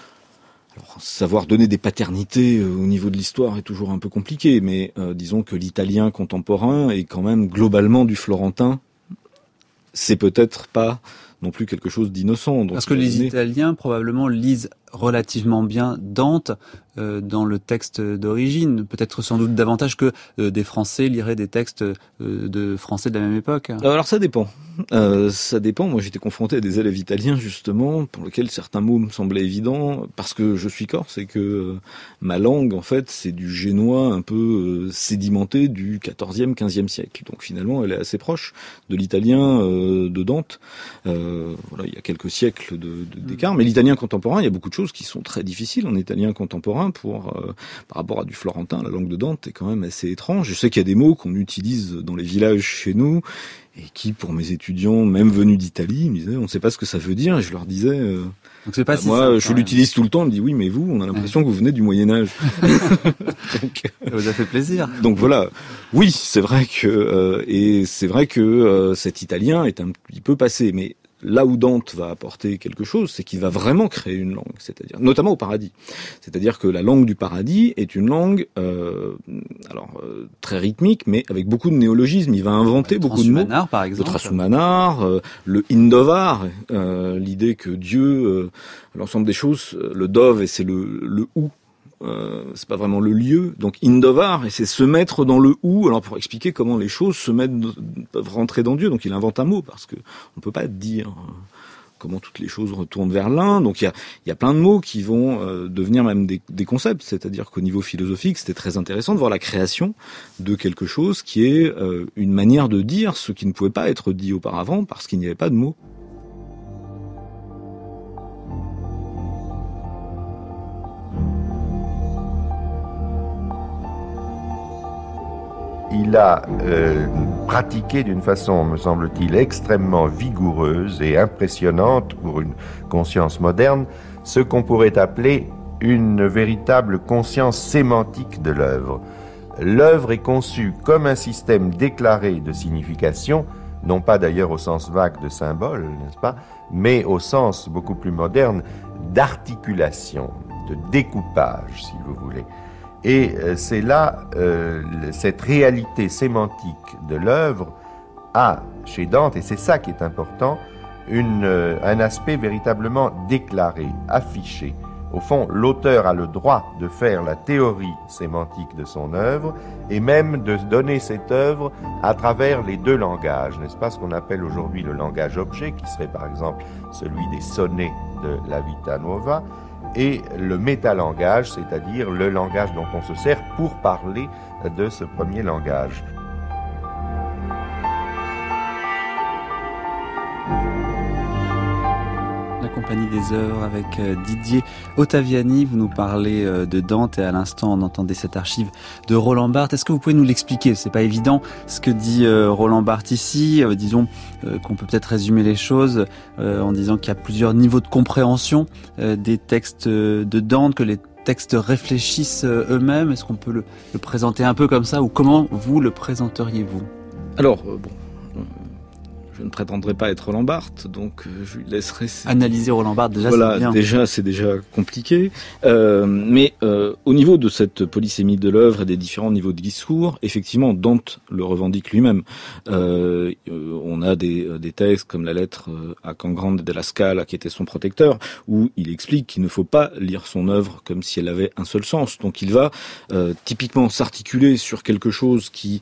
savoir donner des paternités au niveau de l'histoire est toujours un peu compliqué, mais disons que l'italien contemporain est quand même globalement du florentin. C'est peut-être pas non plus quelque chose d'innocent. Parce que les Italiens probablement lisent relativement bien Dante dans le texte d'origine, peut-être sans doute davantage que des Français liraient des textes de Français de la même époque. Alors ça dépend. Ça dépend. Moi j'étais confronté à des élèves italiens justement pour lesquels certains mots me semblaient évidents parce que je suis corse et que ma langue en fait c'est du génois un peu sédimenté du 14e, 15e siècle. Donc finalement elle est assez proche de l'italien de Dante. Voilà, il y a quelques siècles d'écart, mais l'italien contemporain, il y a beaucoup de choses qui sont très difficiles en italien contemporain par rapport à du florentin. La langue de Dante est quand même assez étrange. Je sais qu'il y a des mots qu'on utilise dans les villages chez nous et qui, pour mes étudiants, même venus d'Italie, me disaient on ne sait pas ce que ça veut dire. Et je leur disais donc c'est pas si moi, simple, je l'utilise tout le temps. On me dit oui, mais vous, on a l'impression que vous venez du Moyen Âge. Donc, ça vous a fait plaisir. Donc voilà. Oui, c'est vrai que cet italien est un petit peu passé, mais là où Dante va apporter quelque chose, c'est qu'il va vraiment créer une langue, c'est-à-dire notamment au paradis. C'est-à-dire que la langue du paradis est une langue très rythmique, mais avec beaucoup de néologismes. Il va inventer beaucoup de mots. Par exemple. Le Trasumanar, le Indovar, l'idée que Dieu, l'ensemble des choses, le Dove, et c'est le ou. C'est pas vraiment le lieu, donc Indovar, et c'est se mettre dans le ou. Alors pour expliquer comment les choses peuvent rentrer dans Dieu, donc il invente un mot parce que on peut pas dire comment toutes les choses retournent vers l'un. Donc il y a plein de mots qui vont devenir même des concepts, c'est-à-dire qu'au niveau philosophique, c'était très intéressant de voir la création de quelque chose qui est une manière de dire ce qui ne pouvait pas être dit auparavant parce qu'il n'y avait pas de mots. Il a pratiqué d'une façon, me semble-t-il, extrêmement vigoureuse et impressionnante pour une conscience moderne, ce qu'on pourrait appeler une véritable conscience sémantique de l'œuvre. L'œuvre est conçue comme un système déclaré de signification, non pas d'ailleurs au sens vague de symbole, n'est-ce pas, mais au sens beaucoup plus moderne d'articulation, découpage, si vous voulez. Et c'est là, cette réalité sémantique de l'œuvre a, chez Dante, et c'est ça qui est important, un aspect véritablement déclaré, affiché. Au fond, l'auteur a le droit de faire la théorie sémantique de son œuvre et même de donner cette œuvre à travers les deux langages, n'est-ce pas, ce qu'on appelle aujourd'hui le langage objet, qui serait par exemple celui des sonnets de la Vita Nuova, et le métalangage, c'est-à-dire le langage dont on se sert pour parler de ce premier langage. Compagnie des Œuvres avec Didier Ottaviani. Vous nous parlez de Dante et à l'instant on entendait cette archive de Roland Barthes. Est-ce que vous pouvez nous l'expliquer? C'est pas évident ce que dit Roland Barthes ici. Disons qu'on peut peut-être résumer les choses en disant qu'il y a plusieurs niveaux de compréhension des textes de Dante, que les textes réfléchissent eux-mêmes. Est-ce qu'on peut le présenter un peu comme ça, ou comment vous le présenteriez-vous? Alors, je ne prétendrai pas être Roland Barthes, donc je lui laisserai... Analyser Roland Barthes, déjà, voilà, c'est bien. C'est déjà compliqué. Mais au niveau de cette polysémie de l'œuvre et des différents niveaux de discours, effectivement, Dante le revendique lui-même. On a des textes comme la lettre à Can Grande della Scala, qui était son protecteur, où il explique qu'il ne faut pas lire son œuvre comme si elle avait un seul sens. Donc il va typiquement s'articuler sur quelque chose qui...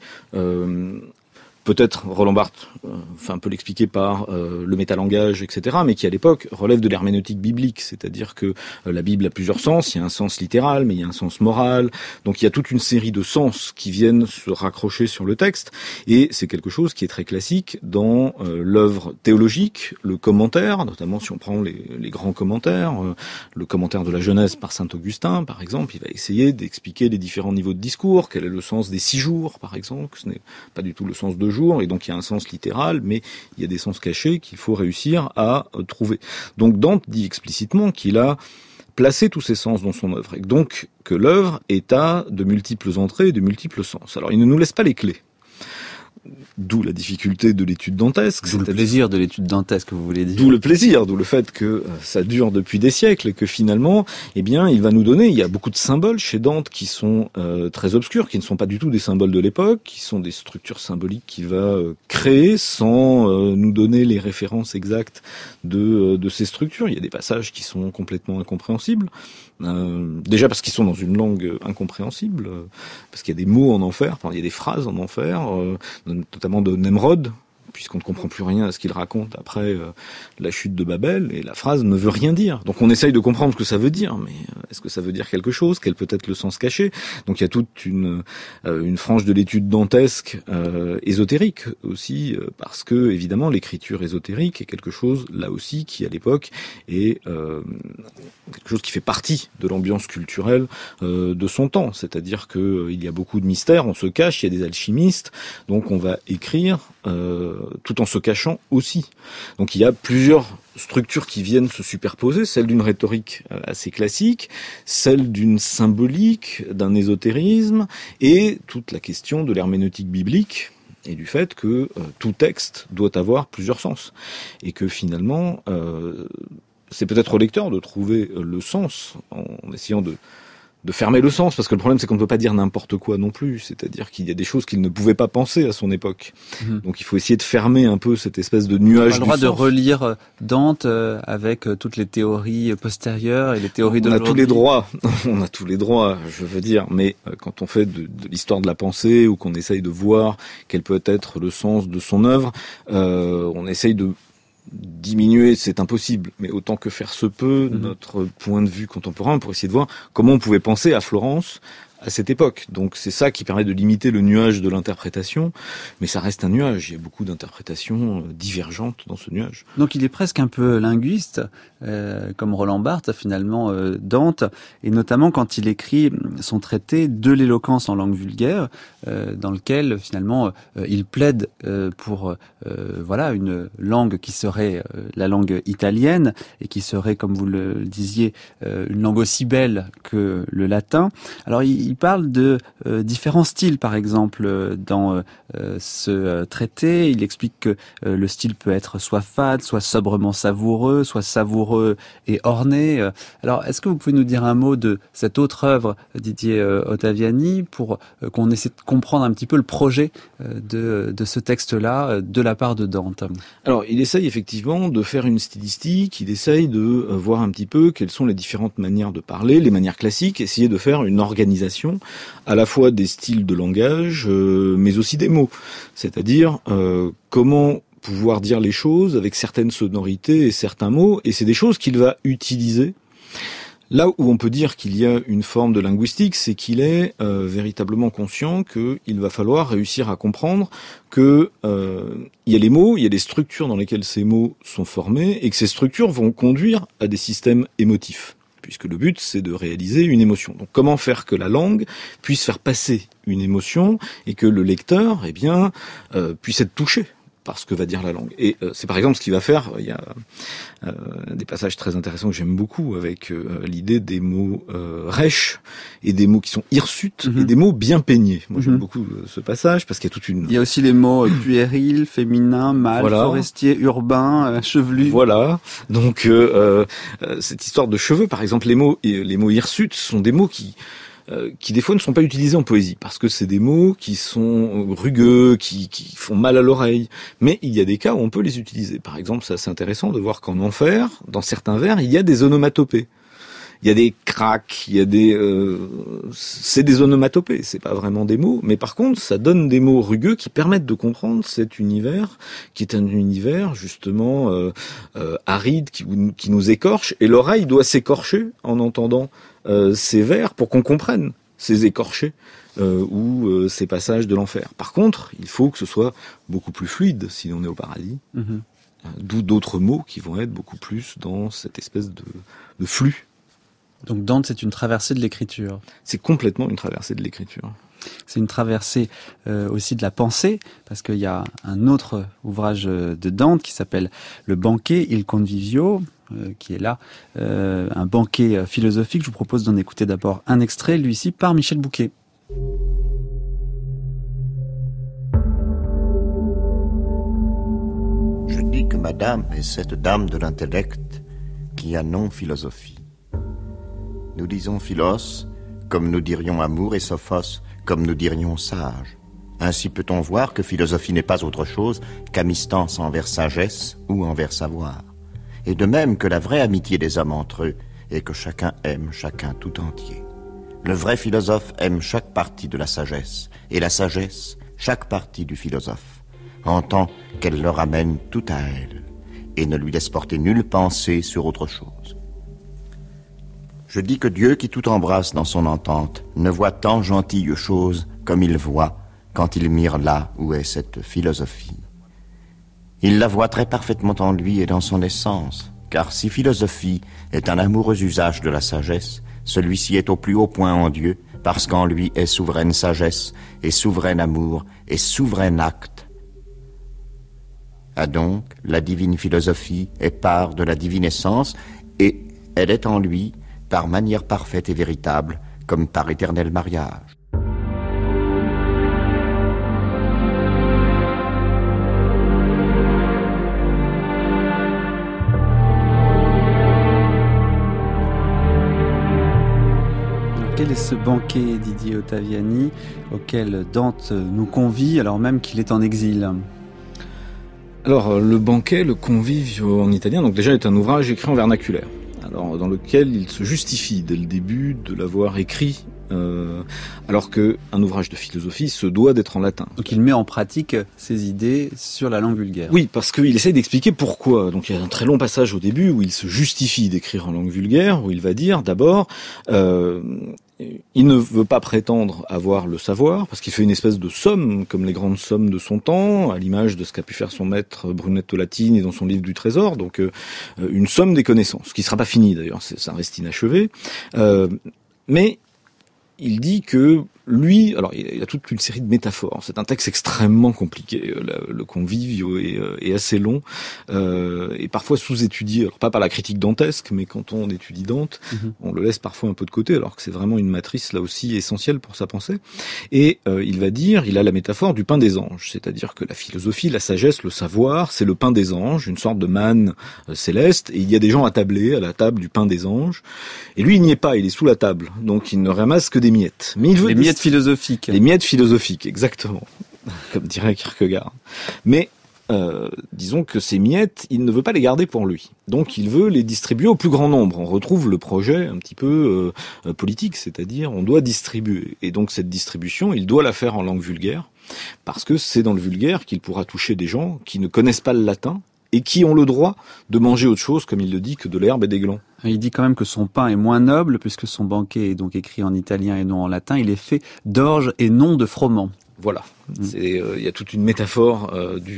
peut-être Roland Barthes peut l'expliquer par le métalangage, etc., mais qui à l'époque relève de l'herméneutique biblique, c'est-à-dire que la Bible a plusieurs sens, il y a un sens littéral, mais il y a un sens moral, donc il y a toute une série de sens qui viennent se raccrocher sur le texte, et c'est quelque chose qui est très classique dans l'œuvre théologique, le commentaire, notamment si on prend les grands commentaires, le commentaire de la Genèse par saint Augustin, par exemple, il va essayer d'expliquer les différents niveaux de discours, quel est le sens des 6 jours, par exemple, ce n'est pas du tout le sens de jour, et donc il y a un sens littéral, mais il y a des sens cachés qu'il faut réussir à trouver. Donc Dante dit explicitement qu'il a placé tous ces sens dans son œuvre, et donc que l'œuvre est à de multiples entrées et de multiples sens. Alors il ne nous laisse pas les clés. D'où la difficulté de l'étude dantesque. D'où le plaisir de l'étude dantesque, vous voulez dire. D'où le plaisir, d'où le fait que ça dure depuis des siècles et que finalement, il va nous donner, il y a beaucoup de symboles chez Dante qui sont très obscurs, qui ne sont pas du tout des symboles de l'époque, qui sont des structures symboliques qu'il va créer sans nous donner les références exactes de ces structures. Il y a des passages qui sont complètement incompréhensibles. Déjà parce qu'ils sont dans une langue incompréhensible, parce qu'il y a des mots en enfer, il y a des phrases en enfer, notamment de Nemrod, puisqu'on ne comprend plus rien à ce qu'il raconte après la chute de Babel, et la phrase ne veut rien dire. Donc on essaye de comprendre ce que ça veut dire, mais est-ce que ça veut dire quelque chose? Quel peut être le sens caché? Donc il y a toute une frange de l'étude dantesque ésotérique aussi, parce que évidemment l'écriture ésotérique est quelque chose, là aussi, qui à l'époque est quelque chose qui fait partie de l'ambiance culturelle de son temps. C'est-à-dire que il y a beaucoup de mystères, on se cache, il y a des alchimistes, donc on va écrire tout en se cachant aussi. Donc il y a plusieurs structures qui viennent se superposer, celle d'une rhétorique assez classique, celle d'une symbolique, d'un ésotérisme, et toute la question de l'herméneutique biblique, et du fait que tout texte doit avoir plusieurs sens. Et que finalement, c'est peut-être au lecteur de trouver le sens, en essayant de fermer le sens, parce que le problème c'est qu'on ne peut pas dire n'importe quoi non plus, c'est-à-dire qu'il y a des choses qu'il ne pouvait pas penser à son époque. Donc il faut essayer de fermer un peu cette espèce de nuage. On a le droit de relire Dante avec toutes les théories postérieures et les théories de l'aujourd'hui. On a tous les droits, je veux dire, mais quand on fait de l'histoire de la pensée, ou qu'on essaye de voir quel peut être le sens de son œuvre, on essaye de diminuer, c'est impossible, mais autant que faire se peut, notre point de vue contemporain pour essayer de voir comment on pouvait penser à Florence à cette époque. Donc c'est ça qui permet de limiter le nuage de l'interprétation, mais ça reste un nuage, il y a beaucoup d'interprétations divergentes dans ce nuage. Donc il est presque un peu linguiste, comme Roland Barthes finalement, Dante, et notamment quand il écrit son traité de l'éloquence en langue vulgaire, dans lequel finalement il plaide pour une langue qui serait la langue italienne, et qui serait, comme vous le disiez, une langue aussi belle que le latin. Alors il il parle de différents styles, par exemple, dans ce traité. Il explique que le style peut être soit fade, soit sobrement savoureux, soit savoureux et orné. Alors, est-ce que vous pouvez nous dire un mot de cette autre œuvre, Didier Ottaviani, pour qu'on essaie de comprendre un petit peu le projet de ce texte-là de la part de Dante? Alors, il essaye effectivement de faire une stylistique, il essaye de voir un petit peu quelles sont les différentes manières de parler, les manières classiques, essayer de faire une organisation à la fois des styles de langage, mais aussi des mots. C'est-à-dire comment pouvoir dire les choses avec certaines sonorités et certains mots, et c'est des choses qu'il va utiliser. Là où on peut dire qu'il y a une forme de linguistique, c'est qu'il est véritablement conscient qu'il va falloir réussir à comprendre que il y a les mots, il y a des structures dans lesquelles ces mots sont formés, et que ces structures vont conduire à des systèmes émotifs, puisque le but c'est de réaliser une émotion. Donc comment faire que la langue puisse faire passer une émotion et que le lecteur, puisse être touché par ce que va dire la langue. Et c'est par exemple ce qu'il va faire. Il y a des passages très intéressants que j'aime beaucoup avec l'idée des mots rêches et des mots qui sont hirsutes et des mots bien peignés. Moi j'aime beaucoup ce passage parce qu'il y a toute une... Il y a aussi les mots puéril, féminin, mâle, voilà. Forestier, urbain, chevelu. Voilà. Donc cette histoire de cheveux, par exemple, les mots hirsutes sont des mots qui des fois ne sont pas utilisés en poésie, parce que c'est des mots qui sont rugueux, qui font mal à l'oreille. Mais il y a des cas où on peut les utiliser. Par exemple, c'est assez intéressant de voir qu'en enfer, dans certains vers, il y a des onomatopées. Il y a des craques, il y a c'est des onomatopées, c'est pas vraiment des mots, mais par contre, ça donne des mots rugueux qui permettent de comprendre cet univers, qui est un univers, justement, aride, qui nous écorche, et l'oreille doit s'écorcher en entendant ces vers pour qu'on comprenne ces écorchés ou ces passages de l'enfer. Par contre, il faut que ce soit beaucoup plus fluide si on est au paradis, d'où d'autres mots qui vont être beaucoup plus dans cette espèce de flux. Donc Dante, c'est une traversée de l'écriture. C'est complètement une traversée de l'écriture. C'est une traversée aussi de la pensée, parce qu'il y a un autre ouvrage de Dante qui s'appelle Le banquet Il Convivio, qui est là, un banquet philosophique. Je vous propose d'en écouter d'abord un extrait, lui-ci, par Michel Bouquet. Je dis que madame est cette dame de l'intellect qui a nom philosophie. Nous disons philos, comme nous dirions amour, et sophos, comme nous dirions sage. Ainsi peut-on voir que philosophie n'est pas autre chose qu'amistance envers sagesse ou envers savoir. Et de même que la vraie amitié des hommes entre eux est que chacun aime chacun tout entier. Le vrai philosophe aime chaque partie de la sagesse, et la sagesse chaque partie du philosophe, en tant qu'elle leur amène tout à elle, et ne lui laisse porter nulle pensée sur autre chose. Je dis que Dieu, qui tout embrasse dans son entente, ne voit tant gentilles choses comme il voit quand il mire là où est cette philosophie. Il la voit très parfaitement en lui et dans son essence, car si philosophie est un amoureux usage de la sagesse, celui-ci est au plus haut point en Dieu, parce qu'en lui est souveraine sagesse, et souverain amour, et souverain acte. Ah donc, la divine philosophie est part de la divine essence, et elle est en lui, par manière parfaite et véritable, comme par éternel mariage. Quel est ce banquet, Didier Ottaviani, auquel Dante nous convie alors même qu'il est en exil ? Alors, le banquet, le convivio en italien, donc déjà est un ouvrage écrit en vernaculaire. Alors, dans lequel il se justifie dès le début de l'avoir écrit, alors qu'un ouvrage de philosophie se doit d'être en latin. Donc il met en pratique ses idées sur la langue vulgaire. Oui, parce qu'il essaye d'expliquer pourquoi. Donc il y a un très long passage au début où il se justifie d'écrire en langue vulgaire, où il va dire d'abord... il ne veut pas prétendre avoir le savoir, parce qu'il fait une espèce de somme, comme les grandes sommes de son temps, à l'image de ce qu'a pu faire son maître Brunetto Latini dans son livre du Trésor, donc une somme des connaissances, qui ne sera pas fini d'ailleurs, ça reste inachevé. Mais il dit que lui, alors il a toute une série de métaphores. C'est un texte extrêmement compliqué. Le Convivio est assez long et parfois sous-étudié. Alors pas par la critique dantesque, mais quand on étudie Dante, on le laisse parfois un peu de côté, alors que c'est vraiment une matrice là aussi essentielle pour sa pensée. Et il a la métaphore du pain des anges, c'est-à-dire que la philosophie, la sagesse, le savoir, c'est le pain des anges, une sorte de manne céleste. Et il y a des gens attablés à la table du pain des anges. Et lui, il n'y est pas, il est sous la table, donc il ne ramasse que des miettes. Mais il veut les miettes philosophiques. Les miettes philosophiques, exactement, comme dirait Kierkegaard. Mais disons que ces miettes, il ne veut pas les garder pour lui. Donc il veut les distribuer au plus grand nombre. On retrouve le projet un petit peu politique, c'est-à-dire on doit distribuer. Et donc cette distribution, il doit la faire en langue vulgaire, parce que c'est dans le vulgaire qu'il pourra toucher des gens qui ne connaissent pas le latin et qui ont le droit de manger autre chose, comme il le dit, que de l'herbe et des glands. Il dit quand même que son pain est moins noble, puisque son banquet est donc écrit en italien et non en latin. Il est fait d'orge et non de froment. Voilà, il y a toute une métaphore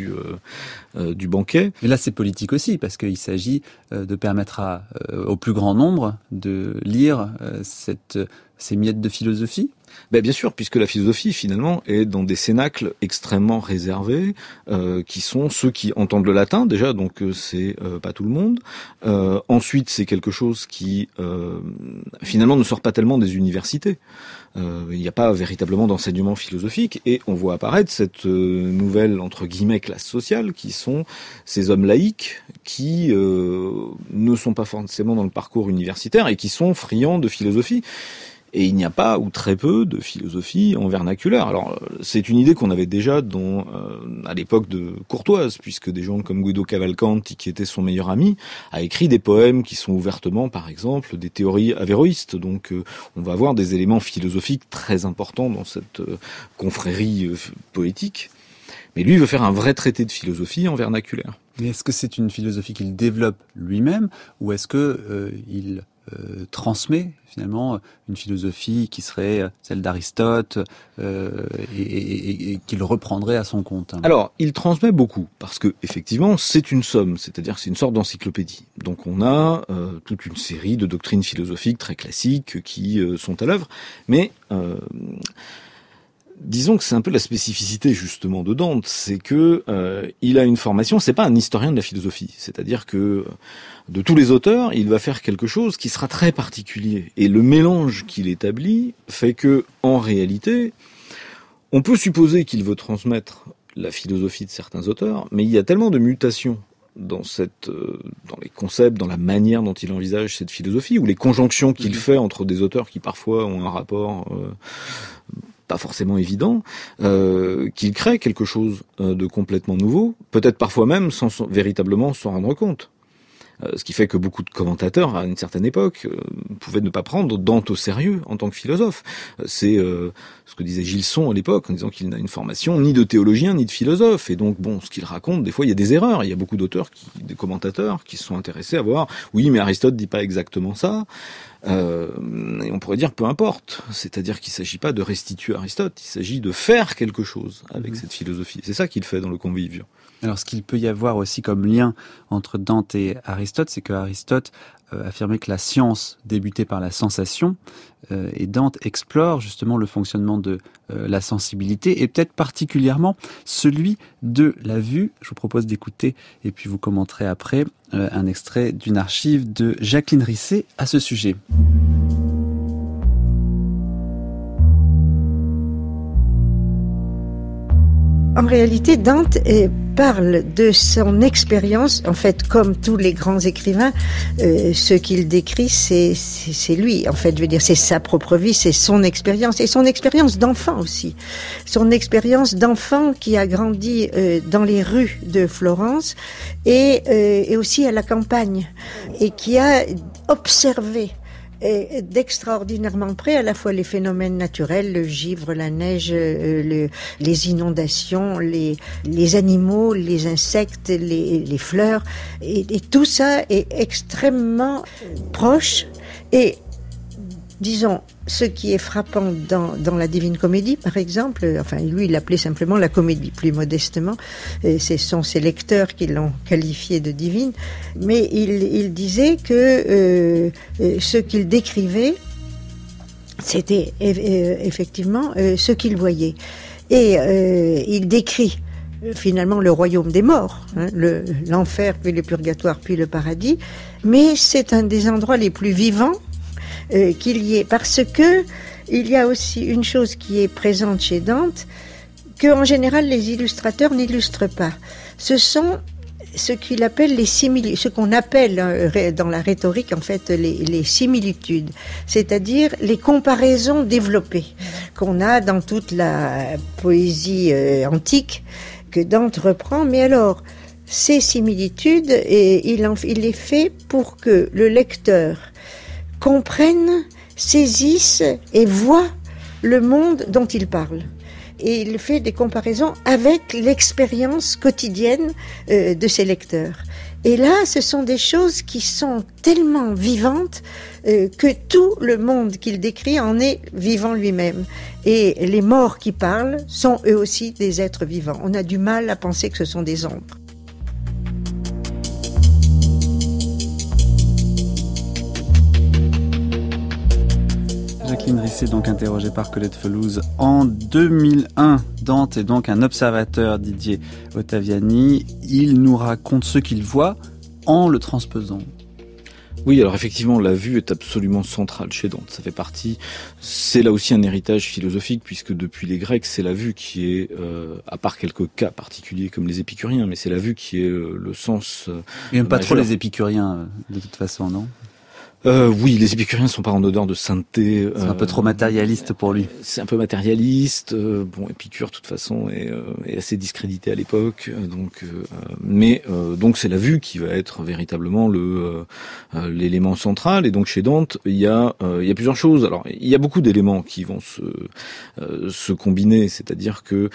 du banquet. Mais là, c'est politique aussi, parce qu'il s'agit de permettre au plus grand nombre de lire ces miettes de philosophie. Ben bien sûr, puisque la philosophie, finalement, est dans des cénacles extrêmement réservés, qui sont ceux qui entendent le latin, déjà, donc c'est pas tout le monde. Ensuite, c'est quelque chose qui, finalement, ne sort pas tellement des universités. Il n'y a pas véritablement d'enseignement philosophique, et on voit apparaître cette nouvelle, entre guillemets, classe sociale, qui sont ces hommes laïcs qui ne sont pas forcément dans le parcours universitaire et qui sont friands de philosophie. Et il n'y a pas, ou très peu, de philosophie en vernaculaire. Alors, c'est une idée qu'on avait déjà à l'époque de Courtoise, puisque des gens comme Guido Cavalcanti, qui était son meilleur ami, a écrit des poèmes qui sont ouvertement, par exemple, des théories avéroïstes. Donc, on va avoir des éléments philosophiques très importants dans cette confrérie poétique. Mais lui, il veut faire un vrai traité de philosophie en vernaculaire. Mais est-ce que c'est une philosophie qu'il développe lui-même, ou est-ce que il transmet finalement une philosophie qui serait celle d'Aristote et qu'il reprendrait à son compte? Alors, il transmet beaucoup, parce que effectivement, c'est une somme, c'est-à-dire que c'est une sorte d'encyclopédie. Donc on a toute une série de doctrines philosophiques très classiques qui sont à l'œuvre, mais disons que c'est un peu la spécificité justement de Dante, c'est que il a une formation, c'est pas un historien de la philosophie, c'est-à-dire que de tous les auteurs, il va faire quelque chose qui sera très particulier. Et le mélange qu'il établit fait que, en réalité, on peut supposer qu'il veut transmettre la philosophie de certains auteurs, mais il y a tellement de mutations dans les concepts, dans la manière dont il envisage cette philosophie, ou les conjonctions qu'il fait entre des auteurs qui parfois ont un rapport pas forcément évident, qu'il crée quelque chose de complètement nouveau, peut-être parfois même sans véritablement s'en rendre compte. Ce qui fait que beaucoup de commentateurs, à une certaine époque, pouvaient ne pas prendre Dante au sérieux en tant que philosophe. C'est ce que disait Gilson à l'époque, en disant qu'il n'a une formation ni de théologien ni de philosophe. Et donc, bon, ce qu'il raconte, des fois, il y a des erreurs. Il y a beaucoup d'auteurs, des commentateurs, qui se sont intéressés à voir, oui, mais Aristote dit pas exactement ça. Et on pourrait dire peu importe. C'est-à-dire qu'il s'agit pas de restituer Aristote, il s'agit de faire quelque chose avec cette philosophie. C'est ça qu'il fait dans le Convivio. Alors, ce qu'il peut y avoir aussi comme lien entre Dante et Aristote, c'est que Aristote affirmait que la science débutait par la sensation, et Dante explore justement le fonctionnement de la sensibilité, et peut-être particulièrement celui de la vue. Je vous propose d'écouter, et puis vous commenterez après, un extrait d'une archive de Jacqueline Risset à ce sujet. En réalité, Dante parle de son expérience. En fait, comme tous les grands écrivains, ce qu'il décrit, c'est lui. En fait, je veux dire, c'est sa propre vie, c'est son expérience. Et son expérience d'enfant aussi. Son expérience d'enfant qui a grandi dans les rues de Florence et aussi à la campagne. Et qui a observé d'extraordinairement près à la fois les phénomènes naturels, le givre, la neige, les inondations, les animaux, les insectes, les fleurs, et tout ça est extrêmement proche. Et disons, ce qui est frappant dans la Divine Comédie, par exemple, enfin lui il l'appelait simplement la comédie, plus modestement, ce sont ses lecteurs qui l'ont qualifiée de divine, mais il disait que ce qu'il décrivait c'était effectivement ce qu'il voyait. Et il décrit finalement le royaume des morts, l'enfer, puis le purgatoire, puis le paradis. Mais c'est un des endroits les plus vivants qu'il y ait, parce que il y a aussi une chose qui est présente chez Dante, que en général les illustrateurs n'illustrent pas. Ce sont ce qu'il appelle ce qu'on appelle dans la rhétorique en fait les similitudes, c'est-à-dire les comparaisons développées qu'on a dans toute la poésie antique que Dante reprend. Mais alors, ces similitudes, il les fait pour que le lecteur comprenne, saisisse et voit le monde dont il parle. Et il fait des comparaisons avec l'expérience quotidienne de ses lecteurs. Et là, ce sont des choses qui sont tellement vivantes que tout le monde qu'il décrit en est vivant lui-même. Et les morts qui parlent sont eux aussi des êtres vivants. On a du mal à penser que ce sont des ombres. Jacqueline Risset, donc interrogée par Colette Felouz en 2001. Dante est donc un observateur, Didier Ottaviani. Il nous raconte ce qu'il voit en le transposant. Oui, alors effectivement, la vue est absolument centrale chez Dante. Ça fait partie, c'est là aussi un héritage philosophique, puisque depuis les Grecs, c'est la vue qui est, à part quelques cas particuliers comme les épicuriens, mais c'est la vue qui est le sens. Il n'aime pas trop les épicuriens, de toute façon, non ? Oui, les épicuriens sont pas en odeur de sainteté. C'est un peu trop matérialiste pour lui. C'est un peu matérialiste. Bon, Épicure, de toute façon, est assez discrédité à l'époque. Donc c'est la vue qui va être véritablement l'élément central. Et donc chez Dante, il y a plusieurs choses. Alors, il y a beaucoup d'éléments qui vont se combiner. C'est-à-dire que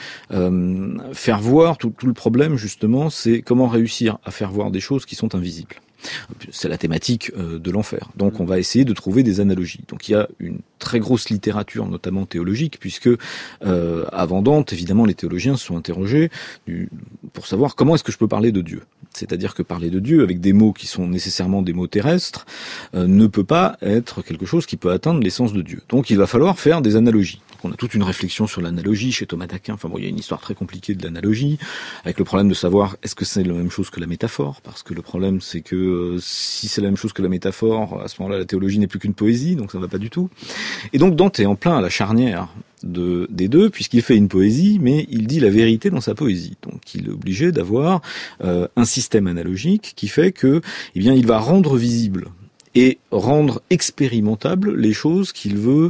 faire voir tout le problème, justement, c'est comment réussir à faire voir des choses qui sont invisibles. C'est la thématique de l'enfer. Donc on va essayer de trouver des analogies. Donc il y a une très grosse littérature, notamment théologique, puisque avant Dante, évidemment, les théologiens se sont interrogés pour savoir comment est-ce que je peux parler de Dieu. C'est-à-dire que parler de Dieu avec des mots qui sont nécessairement des mots terrestres ne peut pas être quelque chose qui peut atteindre l'essence de Dieu. Donc il va falloir faire des analogies. Donc on a toute une réflexion sur l'analogie chez Thomas d'Aquin. Enfin bon, il y a une histoire très compliquée de l'analogie, avec le problème de savoir est-ce que c'est la même chose que la métaphore, parce que le problème c'est que si c'est la même chose que la métaphore, à ce moment-là la théologie n'est plus qu'une poésie, donc ça ne va pas du tout. Et donc Dante est en plein à la charnière des deux, puisqu'il fait une poésie, mais il dit la vérité dans sa poésie. Donc il est obligé d'avoir un système analogique qui fait que, eh bien, il va rendre visible et rendre expérimentable les choses qu'il veut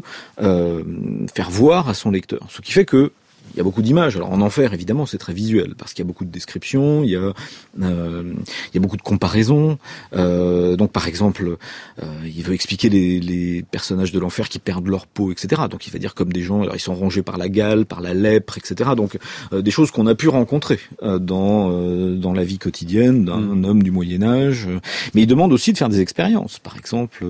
faire voir à son lecteur. Ce qui fait que il y a beaucoup d'images. Alors en enfer, évidemment, c'est très visuel parce qu'il y a beaucoup de descriptions, il y a beaucoup de comparaisons. Donc par exemple, il veut expliquer les personnages de l'enfer qui perdent leur peau, etc. Donc il va dire comme des gens, alors ils sont rongés par la gale, par la lèpre, etc. Donc des choses qu'on a pu rencontrer dans la vie quotidienne d'un homme du Moyen Âge. Mais il demande aussi de faire des expériences. Par exemple,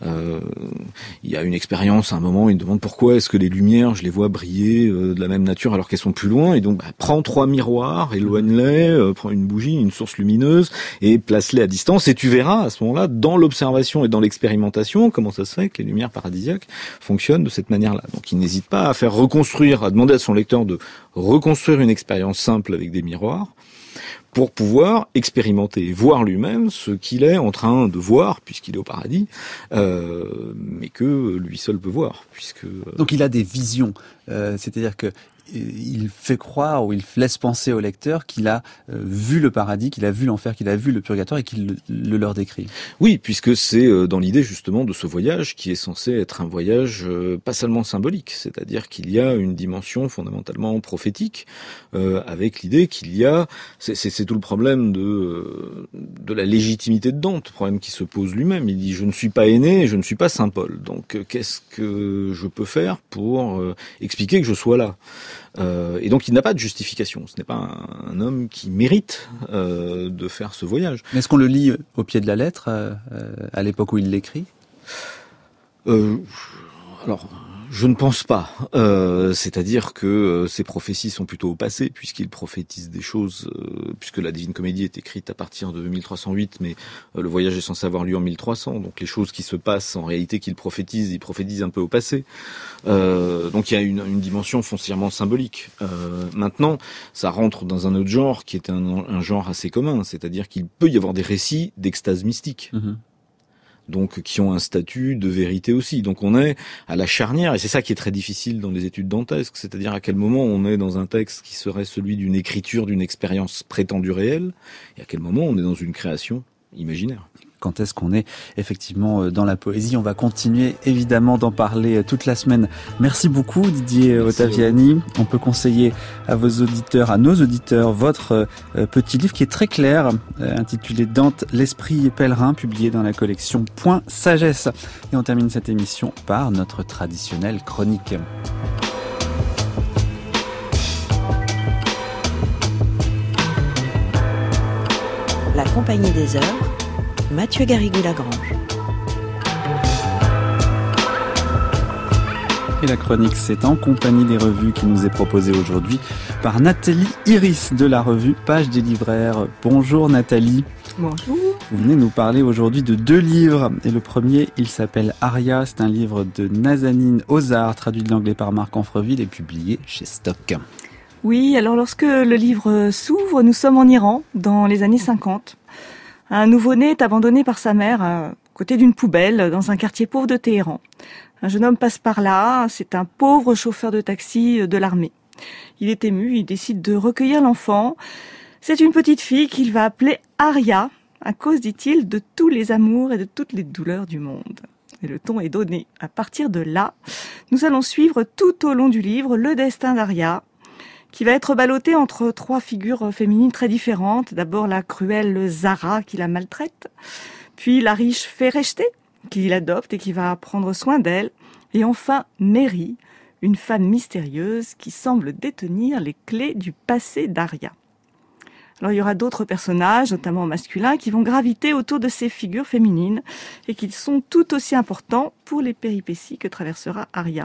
il y a une expérience à un moment, il demande pourquoi est-ce que les lumières, je les vois briller de la même nature alors qu'elles sont plus loin, et donc prends 3 miroirs, éloigne-les, prends une bougie, une source lumineuse, et place-les à distance, et tu verras à ce moment-là, dans l'observation et dans l'expérimentation, comment ça se fait que les lumières paradisiaques fonctionnent de cette manière-là. Donc il n'hésite pas à faire reconstruire, à demander à son lecteur de reconstruire une expérience simple avec des miroirs, pour pouvoir expérimenter et voir lui-même ce qu'il est en train de voir, puisqu'il est au paradis, mais que lui seul peut voir. Donc il a des visions, c'est-à-dire que il fait croire ou il laisse penser au lecteur qu'il a vu le paradis, qu'il a vu l'enfer, qu'il a vu le purgatoire et qu'il le leur décrit. Oui, puisque c'est dans l'idée justement de ce voyage qui est censé être un voyage pas seulement symbolique, c'est-à-dire qu'il y a une dimension fondamentalement prophétique avec l'idée qu'il y a, c'est tout le problème de la légitimité de Dante, le problème qui se pose lui-même. Il dit je ne suis pas aîné, je ne suis pas Saint Paul, donc qu'est-ce que je peux faire pour expliquer que je sois là? Et donc il n'a pas de justification. Ce n'est pas un homme qui mérite de faire ce voyage. Mais est-ce qu'on le lit au pied de la lettre à l'époque où il l'écrit? Alors, Je ne pense pas. C'est-à-dire que ces prophéties sont plutôt au passé, puisqu'il prophétise des choses, puisque la Divine Comédie est écrite à partir de 1308, mais le voyage est censé avoir lieu en 1300. Donc les choses qui se passent, en réalité, il prophétise un peu au passé. Donc il y a une dimension foncièrement symbolique. Maintenant, ça rentre dans un autre genre, qui est un genre assez commun, c'est-à-dire qu'il peut y avoir des récits d'extase mystique. Mmh. Donc qui ont un statut de vérité aussi. Donc on est à la charnière, et c'est ça qui est très difficile dans les études dantesques, c'est-à-dire à quel moment on est dans un texte qui serait celui d'une écriture, d'une expérience prétendue réelle, et à quel moment on est dans une création imaginaire. Quand est-ce qu'on est effectivement dans la poésie? On va continuer évidemment d'en parler toute la semaine. Merci beaucoup Didier Ottaviani. On peut conseiller à nos auditeurs, votre petit livre qui est très clair, intitulé Dante, l'esprit pèlerin, publié dans la collection Point Sagesse. Et on termine cette émission par notre traditionnelle chronique. La Compagnie des Heures, Mathieu Garrigou-Lagrange. Et la chronique, c'est en compagnie des revues qui nous est proposée aujourd'hui par Nathalie Iris de la revue Page des Livraires. Bonjour Nathalie. Bonjour. Vous venez nous parler aujourd'hui de 2 livres. Et le premier, il s'appelle Aria. C'est un livre de Nazanin Ozar, traduit de l'anglais par Marc Anfreville et publié chez Stock. Oui, alors lorsque le livre s'ouvre, nous sommes en Iran, dans les années 50. Un nouveau-né est abandonné par sa mère à côté d'une poubelle dans un quartier pauvre de Téhéran. Un jeune homme passe par là, c'est un pauvre chauffeur de taxi de l'armée. Il est ému, il décide de recueillir l'enfant. C'est une petite fille qu'il va appeler Aria, à cause, dit-il, de tous les amours et de toutes les douleurs du monde. Et le ton est donné. À partir de là, nous allons suivre tout au long du livre le destin d'Aria, qui va être ballottée entre 3 figures féminines très différentes. D'abord la cruelle Zara qui la maltraite, puis la riche Fereshté qui l'adopte et qui va prendre soin d'elle, et enfin Mary, une femme mystérieuse qui semble détenir les clés du passé d'Aria. Alors il y aura d'autres personnages, notamment masculins, qui vont graviter autour de ces figures féminines et qui sont tout aussi importants pour les péripéties que traversera Aria.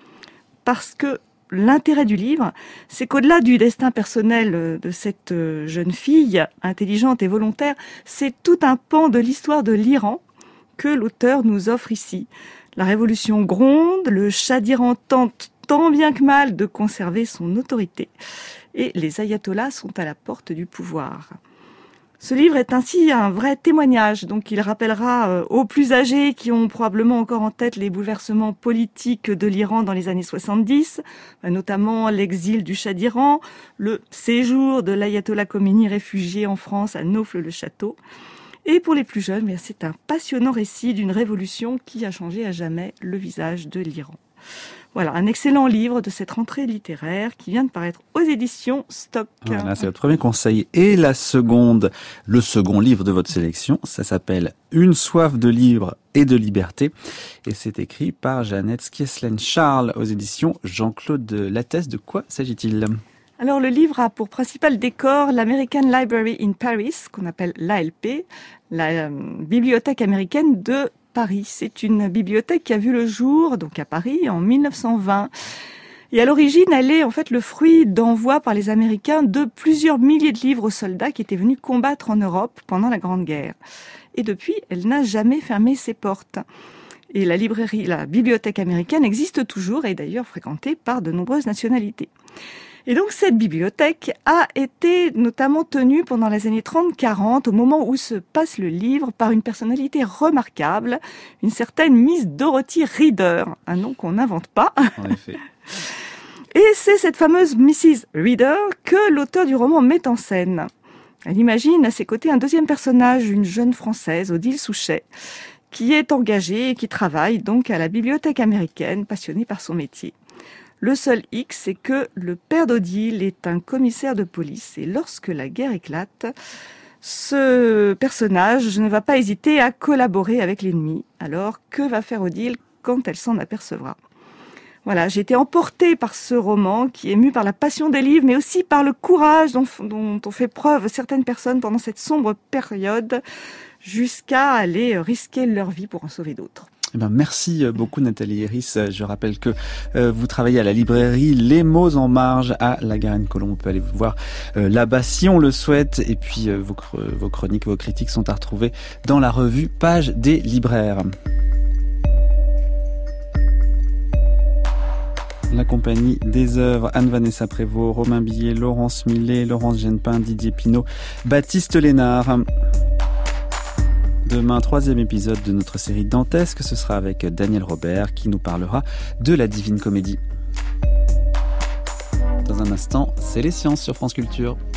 Parce que l'intérêt du livre, c'est qu'au-delà du destin personnel de cette jeune fille, intelligente et volontaire, c'est tout un pan de l'histoire de l'Iran que l'auteur nous offre ici. La révolution gronde, le Shah d'Iran tente tant bien que mal de conserver son autorité, et les ayatollahs sont à la porte du pouvoir. Ce livre est ainsi un vrai témoignage, donc il rappellera aux plus âgés qui ont probablement encore en tête les bouleversements politiques de l'Iran dans les années 70, notamment l'exil du Shah d'Iran, le séjour de l'ayatollah Khomeini réfugié en France à Naufle-le-Château. Et pour les plus jeunes, c'est un passionnant récit d'une révolution qui a changé à jamais le visage de l'Iran. Voilà, un excellent livre de cette rentrée littéraire qui vient de paraître aux éditions Stock. Voilà, c'est votre premier conseil. Et le second livre de votre sélection, ça s'appelle Une soif de livres et de liberté. Et c'est écrit par Jeannette Skieslen-Charles aux éditions Jean-Claude Lattès. De quoi s'agit-il ? Alors le livre a pour principal décor l'American Library in Paris, qu'on appelle l'ALP, la bibliothèque américaine de Paris. C'est une bibliothèque qui a vu le jour, donc à Paris, en 1920. Et à l'origine, elle est en fait le fruit d'envois par les Américains de plusieurs milliers de livres aux soldats qui étaient venus combattre en Europe pendant la Grande Guerre. Et depuis, elle n'a jamais fermé ses portes. Et la bibliothèque américaine existe toujours et est d'ailleurs fréquentée par de nombreuses nationalités. Et donc cette bibliothèque a été notamment tenue pendant les années 30-40, au moment où se passe le livre, par une personnalité remarquable, une certaine Miss Dorothy Reader, un nom qu'on n'invente pas. En effet. Et c'est cette fameuse Mrs. Reader que l'auteur du roman met en scène. Elle imagine à ses côtés un deuxième personnage, une jeune Française, Odile Souchet, qui est engagée et qui travaille donc à la bibliothèque américaine, passionnée par son métier. Le seul hic, c'est que le père d'Odile est un commissaire de police et lorsque la guerre éclate, ce personnage ne va pas hésiter à collaborer avec l'ennemi. Alors, que va faire Odile quand elle s'en apercevra ? Voilà, j'ai été emportée par ce roman qui est ému par la passion des livres, mais aussi par le courage dont ont fait preuve certaines personnes pendant cette sombre période, jusqu'à aller risquer leur vie pour en sauver d'autres. Eh ben, merci beaucoup Nathalie Héris. Je rappelle que vous travaillez à la librairie Les Mots en Marge à la Garenne-Colombes. On peut aller vous voir là-bas si on le souhaite. Et puis vos chroniques, vos critiques sont à retrouver dans la revue Page des libraires. La compagnie des œuvres, Anne-Vanessa Prévost, Romain Billet, Laurence Millet, Laurence Genepin, Didier Pinault, Baptiste Lénard. Demain, 3e épisode de notre série dantesque, ce sera avec Daniel Robert qui nous parlera de la Divine Comédie. Dans un instant, c'est les sciences sur France Culture.